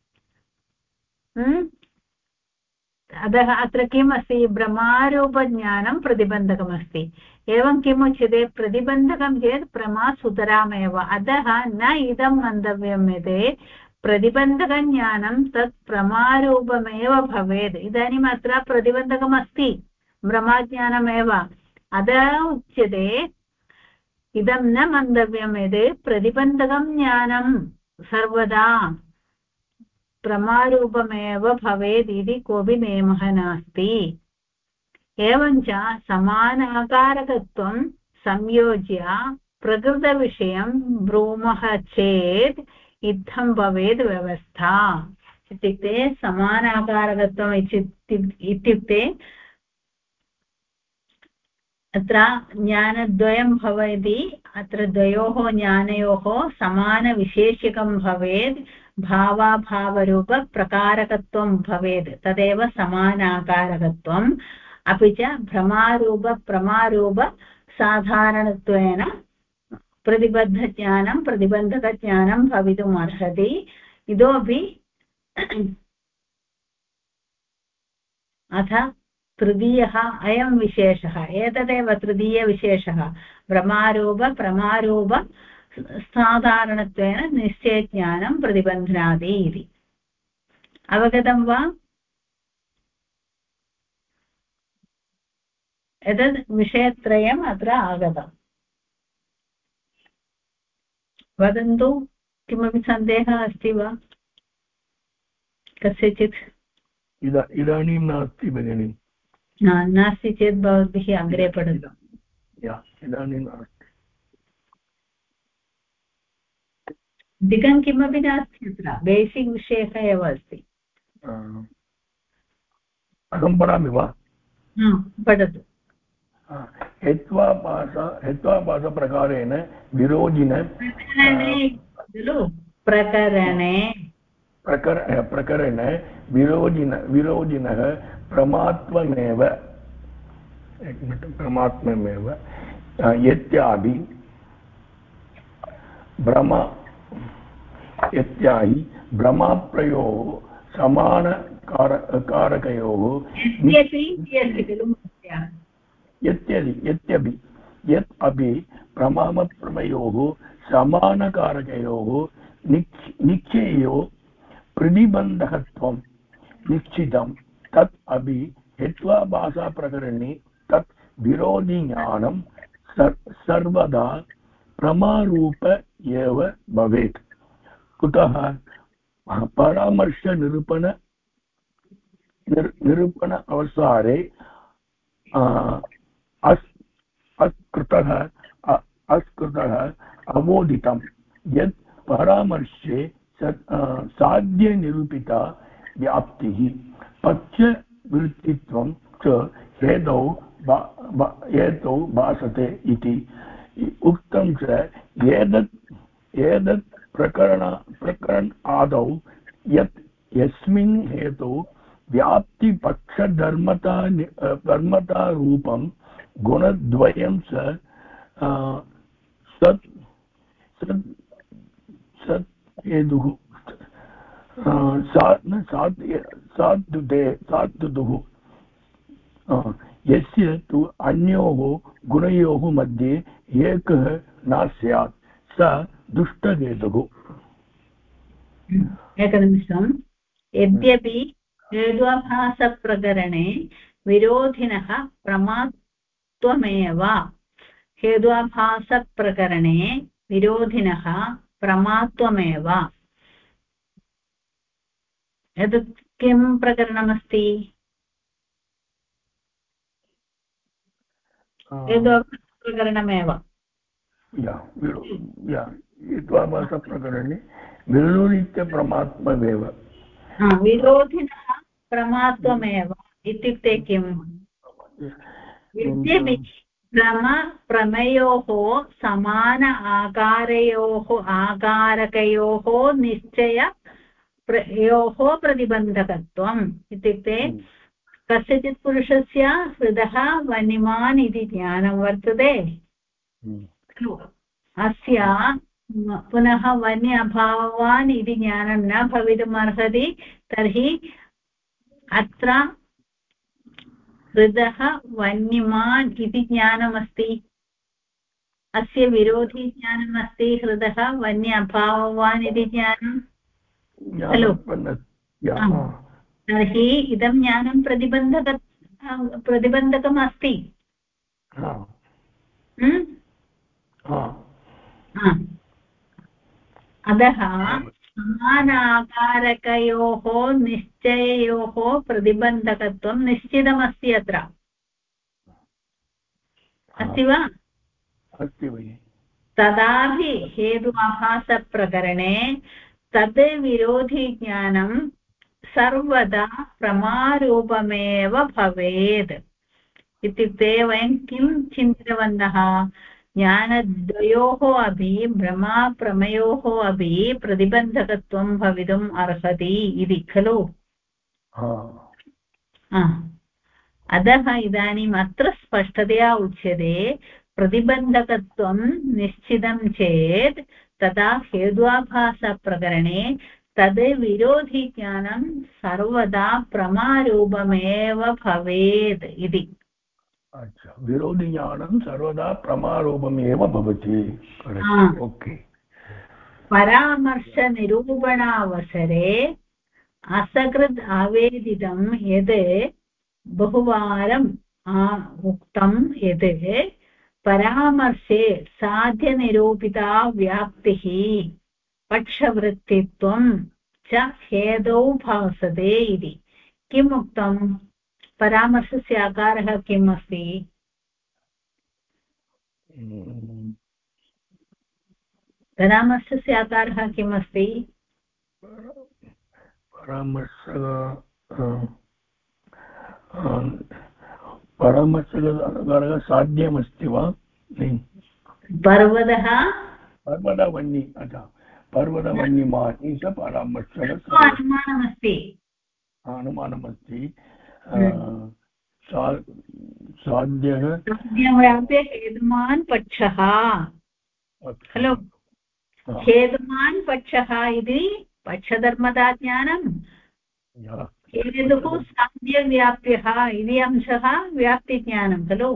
अतः अत्र किम् अस्ति भ्रमारूपज्ञानं प्रतिबन्धकमस्ति एवं किम् उच्यते प्रतिबन्धकं चेत् प्रमा सुतरामेव अतः न इदं मन्तव्यं यत् प्रतिबन्धकज्ञानं तत् प्रमारूपमेव भवेत् इदानीम् अत्र प्रतिबन्धकमस्ति ब्रह्मज्ञानमेव अतः उच्यते इदं न मन्तव्यं यत् प्रतिबन्धकं ज्ञानं सर्वदा प्रमारूपमेव भवेत् इति कोऽपि नियमः नास्ति एवञ्च समानाकारकत्वं संयोज्य प्रकृतविषयं ब्रूमः चेत् इत्थं भवेत् व्यवस्था इत्युक्ते समानाकारकत्वम् इत्युक्ते अत्र ज्ञानद्वयं भवति अत्र द्वयोः ज्ञानयोः समानविशेषिकं भवेत् भावाभावरूप प्रकारकत्वं भवेत् तदेव समानाकारकत्वम् अपि च भ्रमारूप प्रमारूप साधारणत्वेन प्रतिबद्धज्ञानं प्रतिबन्धकज्ञानं भवितुम् अर्हति इतोपि अथ तृतीयः अयं विशेषः एतदेव तृतीयविशेषः भ्रमारूप प्रमारूप साधारणत्वेन निश्चयज्ञानं प्रतिबध्नाति इति अवगतं वा एतद् विषयत्रयम् अत्र आगतम् वदन्तु किमपि सन्देहः अस्ति वा कस्यचित् इदानीं नास्ति भगिनि नास्ति चेत् भवद्भिः अग्रे पठतु इदानीं नास्ति अधिकं किमपि नास्ति अत्र बेसिक् विषयः एव अस्ति अहं पठामि वा पठतु हेत्वाभासप्रकारेण विरोधिन प्रकरणे विरोधिनः परमात्ममेव यत्याहि भ्रमाप्रयोः समानकारकयोः यत् अपि प्रमाप्रमयोः समानकारकयोः निश्चयो प्रतिबन्धकत्वं निश्चितं तत् अपि हेत्वाभासप्रकरणे तत् विरोधिज्ञानं सर्वदा प्रमारूप एव भवेत् कुतः परामर्शनिरूपण अवसरे अस्कृतः अवोदितं यत् परामर्शे साध्यनिरूपिता व्याप्तिः पक्षवृत्तित्वं च हेतौ भासते इति उक्तं च एतत् प्रकरण आदौ यस्मिन् हेतौ व्याप्तिपक्षधर्मता रूपं गुणद्वयं सत् हेतुः साधुः यस्य तु अन्योः गुणयोः मध्ये एकः न स्यात् स दुष्टहेतुः। एकनिमिषम्। यद्यपि हेत्वाभासप्रकरणे विरोधिनः प्रमात्वमेव हेत्वाभासप्रकरणे विरोधिनः प्रमात्वमेव एतत् किं प्रकरणमस्ति? हेत्वाभासप्रकरणमेव हेत्वाभासप्रकरणे विरोधित्यप्रमात्ममेव विरोधिनः प्रमात्वमेव इत्युक्ते किम्? यद्यपि प्रमयोः समान आकारकयोः निश्चययोः प्रतिबन्धकत्वम् इत्युक्ते कस्यचित् पुरुषस्य हृदः वह्निमान् इति ज्ञानं वर्तते खलु, अस्य पुनः वह्नि अभावान् इति ज्ञानं न भवितुमर्हति। तर्हि अत्र हृदः वह्निमान् इति ज्ञानमस्ति, अस्य विरोधी ज्ञानमस्ति हृदः वह्नि अभावान् इति ज्ञानं खलु। तर्हि इदं ज्ञानं प्रतिबन्धकमस्ति। अतः समानाकारकयोः निश्चययोः प्रतिबन्धकत्वं निश्चितमस्ति अत्र, अस्ति वा? अस्ति वै। तदापि हेत्वाभासप्रकरणे तद् विरोधिज्ञानं सर्वदा प्रमारूपमेव भवेत्। इत्युक्ते वयं किं चिन्तितवन्तः? ज्ञानद्वयोः अपि भ्रमाप्रमयोः अपि प्रतिबन्धकत्वं भवितुम् अर्हति इति खलु। अतः इदानीम् अत्र स्पष्टतया उच्यते प्रतिबन्धकत्वं निश्चितं चेत् तदा हेत्वाभासप्रकरणे तद् विरोधिज्ञानं सर्वदा प्रमारूपमेव भवेत् इति। अच्छा, विरोधिज्ञानं सर्वदा प्रमारूपमेव भवति। ओके। परामर्शनिरूपणावसरे असकृत् आवेदितं यत् बहुवारम् उक्तं यत् परामर्शे साध्यनिरूपिता व्याप्तिः पक्षवृत्तित्वं च हेतौ भासते इति। किम् उक्तं? परामर्शस्य आकारः किम् अस्ति? परामर्शस्य आकारः किम् अस्ति? परामर्शः साध्यमस्ति वा? पर्वतवह्नि पर्वतवह्निमानि च परामर्शः अनुमानमस्ति। साध्यव्याप्य हेतुमान् पक्षः खलु। हेतुमान् पक्षः इति पक्षधर्मता ज्ञानं, हेतुः साध्यव्याप्यः इति अंशः व्याप्तिज्ञानं खलु।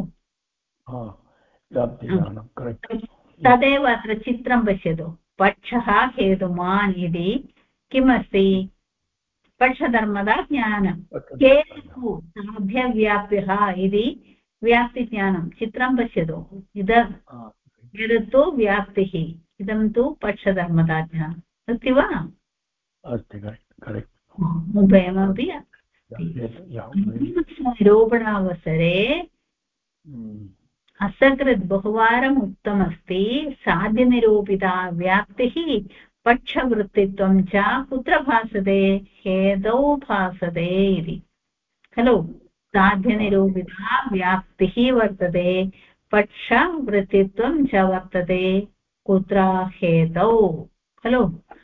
तदेव अत्र चित्रं पश्यतु। पक्षः हेतुमान् इति किमस्ति? पक्षधर्मता ज्ञानं। हेतुः साध्यव्याप्यः इति व्याप्तिज्ञानं। चित्रं पश्यतु। एतत्तु व्याप्तिः, इदं तु पक्षधर्मता ज्ञानम् अस्ति वा? अस्ति, करेक्ट्। उभयमपि निरूपणावसरे असकृत् बहुवारम् उक्तमस्ति साध्यनिरूपिता व्याप्तिः पक्षवृत्तित्वं च कुत्र भासते? हेतौ भासते इति खलु। साध्यनिरूपिता व्याप्तिः वर्तते पक्षवृत्तित्वं च वर्तते कुत्र हेतौ खलु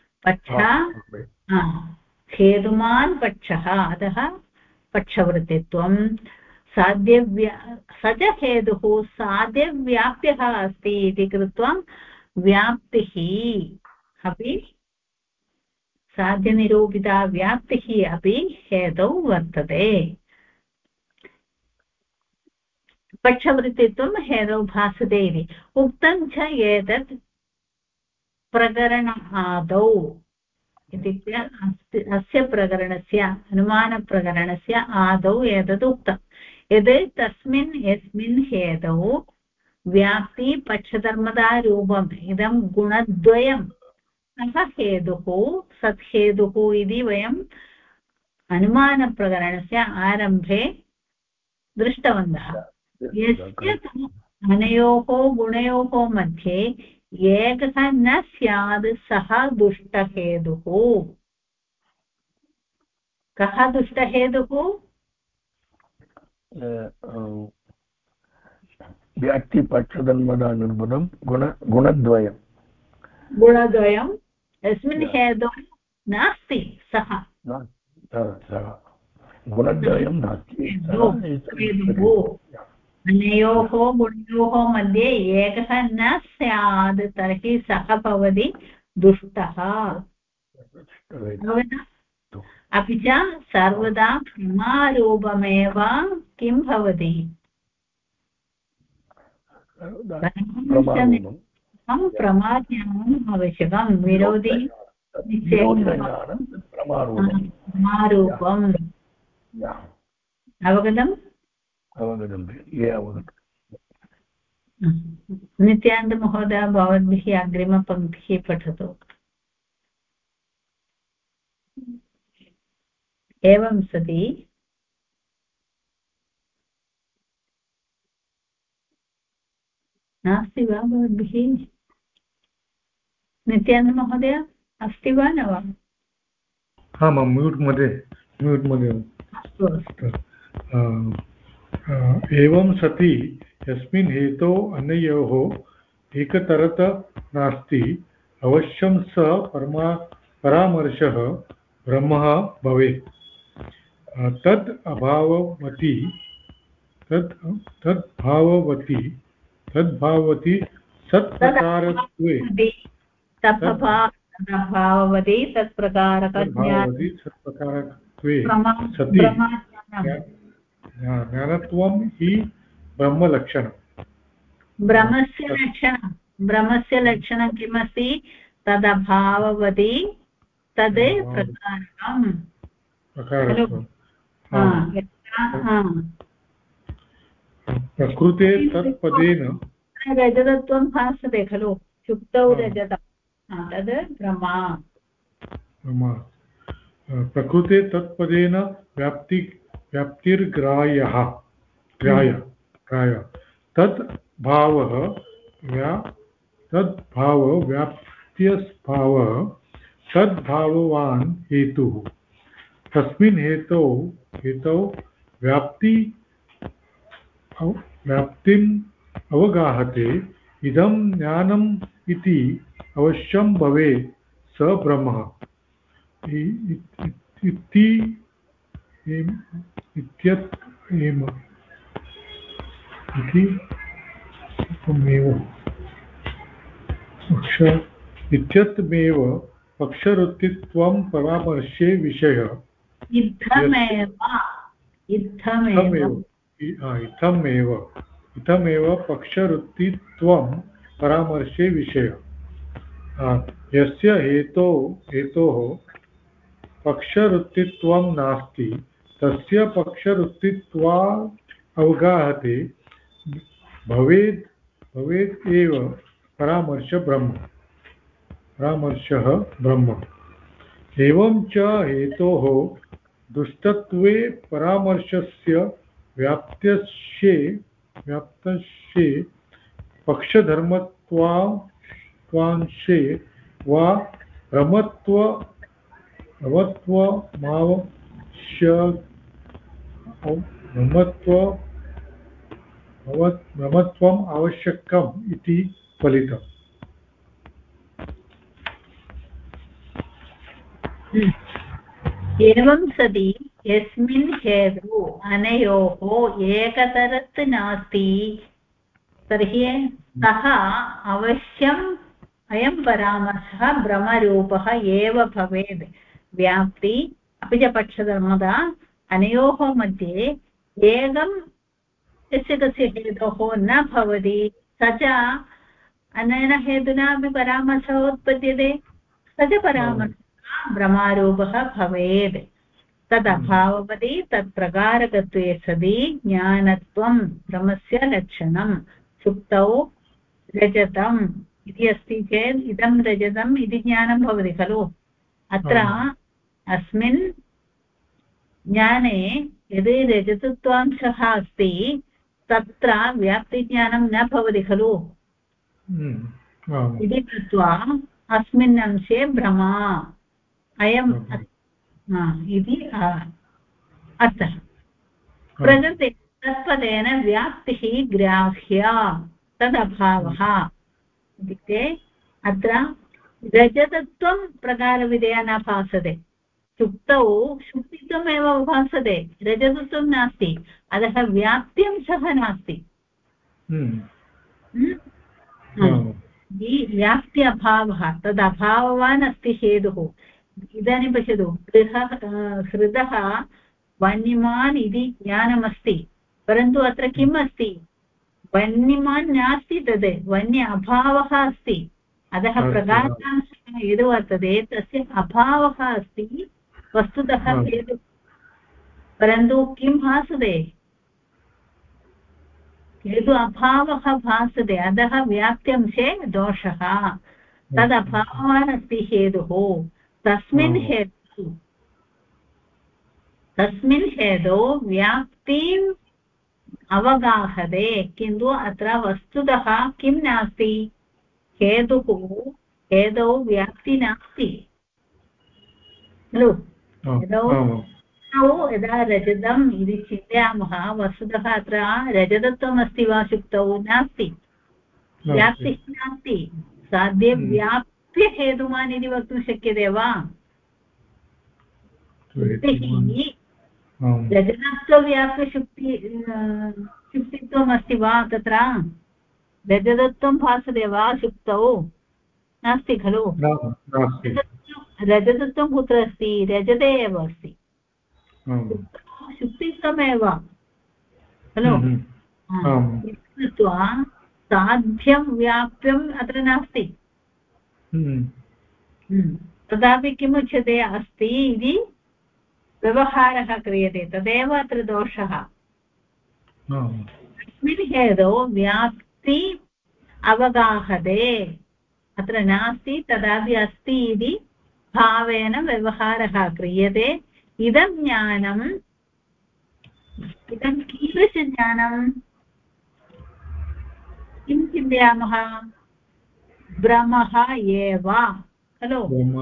हेतुमान् पक्षः अतः पक्षवृत्तित्वं स च हेतुः साध्यव्याप्यः अस्ति इति कृत्वा व्याप्तिः अपि साध्यनिरूपिता व्याप्तिः अपि हेतौ वर्तते पक्षवृत्तित्वं हेतौ भासते इति उक्तं च एतत् प्रकरण आदौ इत्युक्ते अस्य प्रकरणस्य अनुमानप्रकरणस्य आदौ एतत् उक्तं यद् तस्मिन् यस्मिन् हेतौ व्याप्ति पक्षधर्मतारूपम् इदं गुणद्वयं सः हेतुः सत्हेतुः इति वयम् अनुमानप्रकरणस्य आरम्भे दृष्टवन्तः यस्य तु अनयोः गुणयोः मध्ये एकः न स्यात् सः दुष्टहेतुः कः दुष्टहेतुः व्याप्तिपक्षधर्मदानुपदं गुणद्वयं यस्मिन् हेतौ नास्ति सः गुणद्वयं नास्ति अनयोः गुणयोः मध्ये एकः न स्यात् तर्हि सः भवति दुष्टः अपि च सर्वदा प्रमारूपमेव किं भवति प्रमाज्ञानम् आवश्यकं विरोधि प्रमारूपम् अवगतम् ये अवगतम् नित्यानन्दमहोदय भवद्भिः अग्रिमपङ्क्तिः पठतु एवं सति नास्ति वा भवद्भिः नित्यानन्दमहोदय अस्ति वा न वा आमां म्यूट् मध्ये अस्तु अस्तु एवं सति यस्मिन् हेतौ अनयोः एकतरत नास्ति अवश्यं स परामर्शः ब्रह्मः भवेत् तद् भाववती सत्प्रकारत्वे सति ज्ञानत्वं हि ब्रह्मलक्षणम् ब्रह्मस्य लक्षणं किमस्ति तदभाववति तद् प्रकृते तत्पदेन रजतत्वं भासते खलु शुक्तौ रजतं तद् ब्रह्मा प्रकृते तत्पदेन व्याप्तिर्ग्राह्यः तद् व्याप्त्यस्भावः तद्भाववान् हेतुः तस्मिन् हेतौ व्याप्तिम् अवगाहते इदं ज्ञानम् इति अवश्यं भवेत् स ब्रह्मः इत्यतमेव पक्षरुत्तित्वं परामर्शे विषयः इत्थमेव पक्षरुत्तित्वं परामर्शे विषयः यस्य हेतोः पक्षरुत्तित्वं नास्ति तस्य पक्षरुत्तित्वात् अवगाहते भवेत् एव परामर्शः ब्रह्म एवं च हेतोः दुष्टत्वे परामर्शस्य व्याप्तस्ये पक्षधर्मत्वांशे वा भ्रमत्वम् आवश्यकम् इति फलितम्। एवं सति यस्मिन् हेतौ अनयोः एकतरत् नास्ति तर्हि सः अवश्यम् अयं परामर्शः भ्रमरूपः एव भवेत्। व्याप्ति अपि च पक्षधर्मता अनयोः मध्ये एकं यस्य कस्य हेतोः न भवति स च अनेन हेतुना अपि परामर्शः उत्पद्यते स च परामर्शः भ्रमारूपः भवेत्। तदभावपदि तत्प्रकारकत्वे सति ज्ञानत्वं भ्रमस्य लक्षणं। सुप्तौ रजतम् इति अस्ति चेत् इदं रजतम् इति ज्ञानं भवति खलु। अत्र अस्मिन् ज्ञाने यदि रजतत्वांशः अस्ति तत्र व्याप्तिज्ञानं न भवति खलु। इति कृत्वा अस्मिन् अंशे भ्रमा अयम् इति अर्थः। प्रकृते तत्पदेन व्याप्तिः ग्राह्या तदभावः इत्युक्ते अत्र रजतत्वं प्रकारविधया न भासते। सुप्तौ शुक्तित्वमेव भासते, रजतत्वं नास्ति, अतः व्याप्त्यंशः नास्ति। व्याप्ति अभावः तदभाववान् अस्ति हेतुः। इदानीं पश्यतु, हृदः वह्निमान् इति ज्ञानमस्ति, परन्तु अत्र किम् अस्ति? वह्निमान् नास्ति, तद् वह्नि अभावः अस्ति। अतः प्रकाशांशः यद् वर्तते तस्य अभावः अस्ति वस्तुतः हेतुः। परन्तु किं भासते? हेतु अभावः भासते, अतः व्याप्त्यंशे दोषः। तदभावान् अस्ति हेतुः। तस्मिन् हेतौ व्याप्तिम् अवगाहते, किन्तु अत्र वस्तुतः किं नास्ति? हेतौ व्याप्ति नास्ति खलु। यदा रजतम् इति चिन्तयामः, वस्तुतः अत्र रजतत्वमस्ति वा? शुक्तौ नास्ति, व्याप्तिः नास्ति। साध्ये व्याप्यहेतुमान् इति वक्तुं शक्यते वा? रजतत्वव्याप्यशुक्तित्वम् अस्ति वा? तत्र रजतत्वं भासते वा शुक्तौ? नास्ति खलु। रजतत्वं कुत्र अस्ति? रजते एव अस्ति, शुक्तित्वमेव खलु। कृत्वा साध्यं व्याप्यम् अत्र नास्ति। तदापि किमुच्यते? अस्ति इति व्यवहारः क्रियते, तदेव अत्र दोषः। अस्मिन् हेतौ व्याप्ति अवगाहते, अत्र नास्ति तदापि अस्ति इति भावेन व्यवहारः क्रियते। इदं ज्ञानम्, इदं कीदृशज्ञानं? किं चिन्तयामः? भ्रमः एव खलु।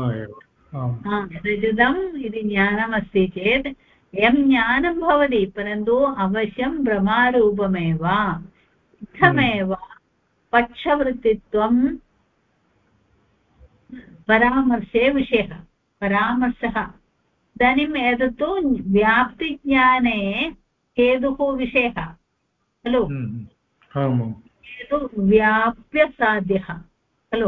रजतम् इति ज्ञानमस्ति चेत् एवं ज्ञानं भवति, परन्तु अवश्यं भ्रमारूपमेव। इत्थमेव पक्षवृत्तित्वं परामर्शे विषयः, परामर्शः। इदानीम् एतत्तु व्याप्तिज्ञाने हेतुः विषयः खलु। हेतु व्याप्यसाध्यः खलु।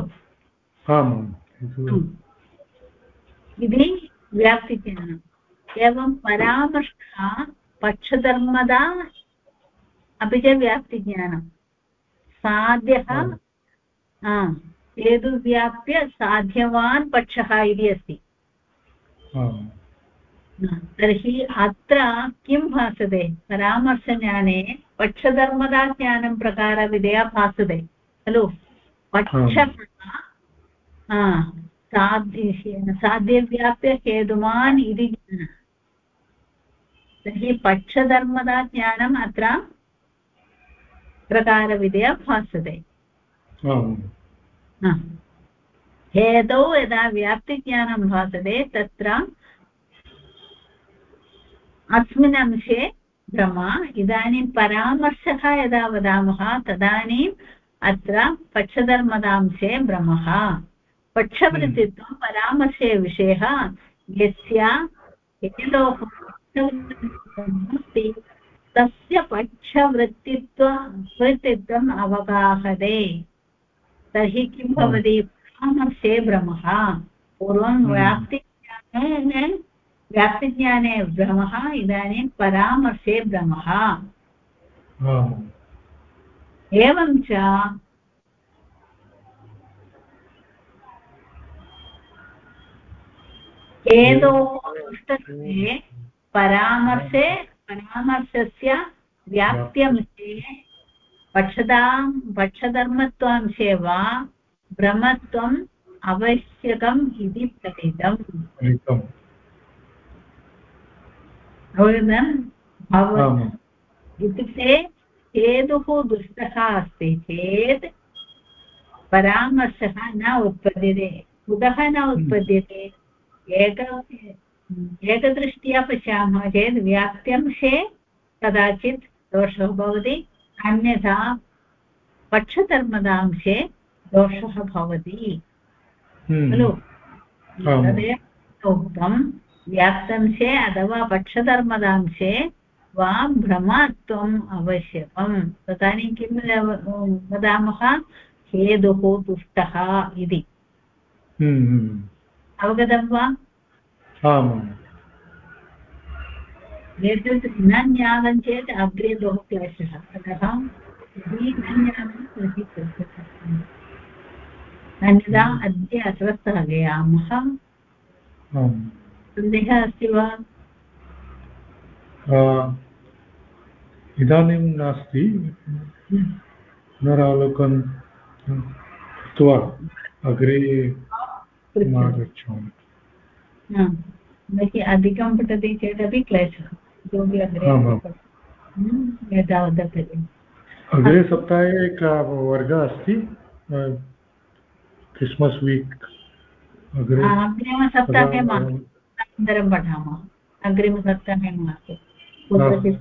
इति व्याप्तिज्ञानम्। एवं परामर्शः पक्षधर्मदा अपि च व्याप्तिज्ञानं साध्यः। हेतुव्याप्य साध्यवान् पक्षः इति अस्ति। तर्हि अत्र किं भासते? परामर्शज्ञाने पक्षधर्मदा ज्ञानं प्रकारविधया भासते खलु। पक्षः साध्यव्याप्य हेतुमान् इति ज्ञानं। तर्हि पक्षधर्मदा ज्ञानम् अत्र प्रकारविधया भासते। हेतौ यदा व्याप्तिज्ञानं भासते तत्र अस्मिन् अंशे भ्रमा इदानीं परामर्शः यदा वदामः तदानीम् अत्र पक्षधर्मदांशे भ्रमः पक्षवृत्तित्वं परामर्शे विषयः यस्य हेतोः अस्ति तस्य पक्षवृत्तित्वम् अवगाहते तर्हि किं भवति परामर्शे भ्रमः पूर्वं व्याप्तिज्ञाने भ्रमः इदानीं परामर्शे भ्रमः एवं च हेतोः दुष्टत्वे परामर्शस्य व्याप्त्यंशे पक्षधर्मत्वांशे वा भ्रमत्वम् आवश्यकम् इति प्रतीतम् इत्युक्ते हेतुः दुष्टः अस्ति चेत् परामर्शः न उत्पद्यते कुतः न उत्पद्यते एकदृष्ट्या पश्यामः चेत् व्याप्त्यंशे कदाचित् दोषः भवति अन्यथा पक्षधर्मदांशे दोषः भवति खलु तदेव उक्तं व्याप्तंशे अथवा पक्षधर्मदांशे वा भ्रमत्वम् आवश्यकम् तदानीं किं वदामः हेतुः दुष्टः इति अवगतं वा एतत् न ज्ञातं चेत् अग्रे बहु क्लेशः अतः यदि न ज्ञातं तर्हि क्लेशः अन्यथा अद्य अत्र स्थगयामः सन्देहः अस्ति वा इदानीं नास्ति पुनरावलोकनं कृत्वा अग्रे आगच्छामि अधिकं पठति चेदपि क्लेशः इतोपि अग्रे एतावदपर्यन्तम् अग्रे सप्ताहे एकः वर्गः अस्ति क्रिस्मस् वीक् अग्रिमसप्ताहे अनन्तरं पठामः अग्रिमसप्ताहे मास्तु कुत्रचित्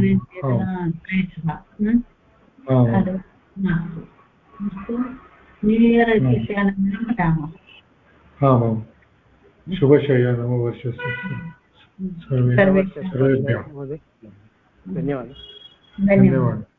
अस्तु न्यू इयर् इत्यस्य अनन्तरं पठामः आमां शुभशय्या नववर्षस्य सर्वेभ्यः धन्यवादः। धन्यवादः।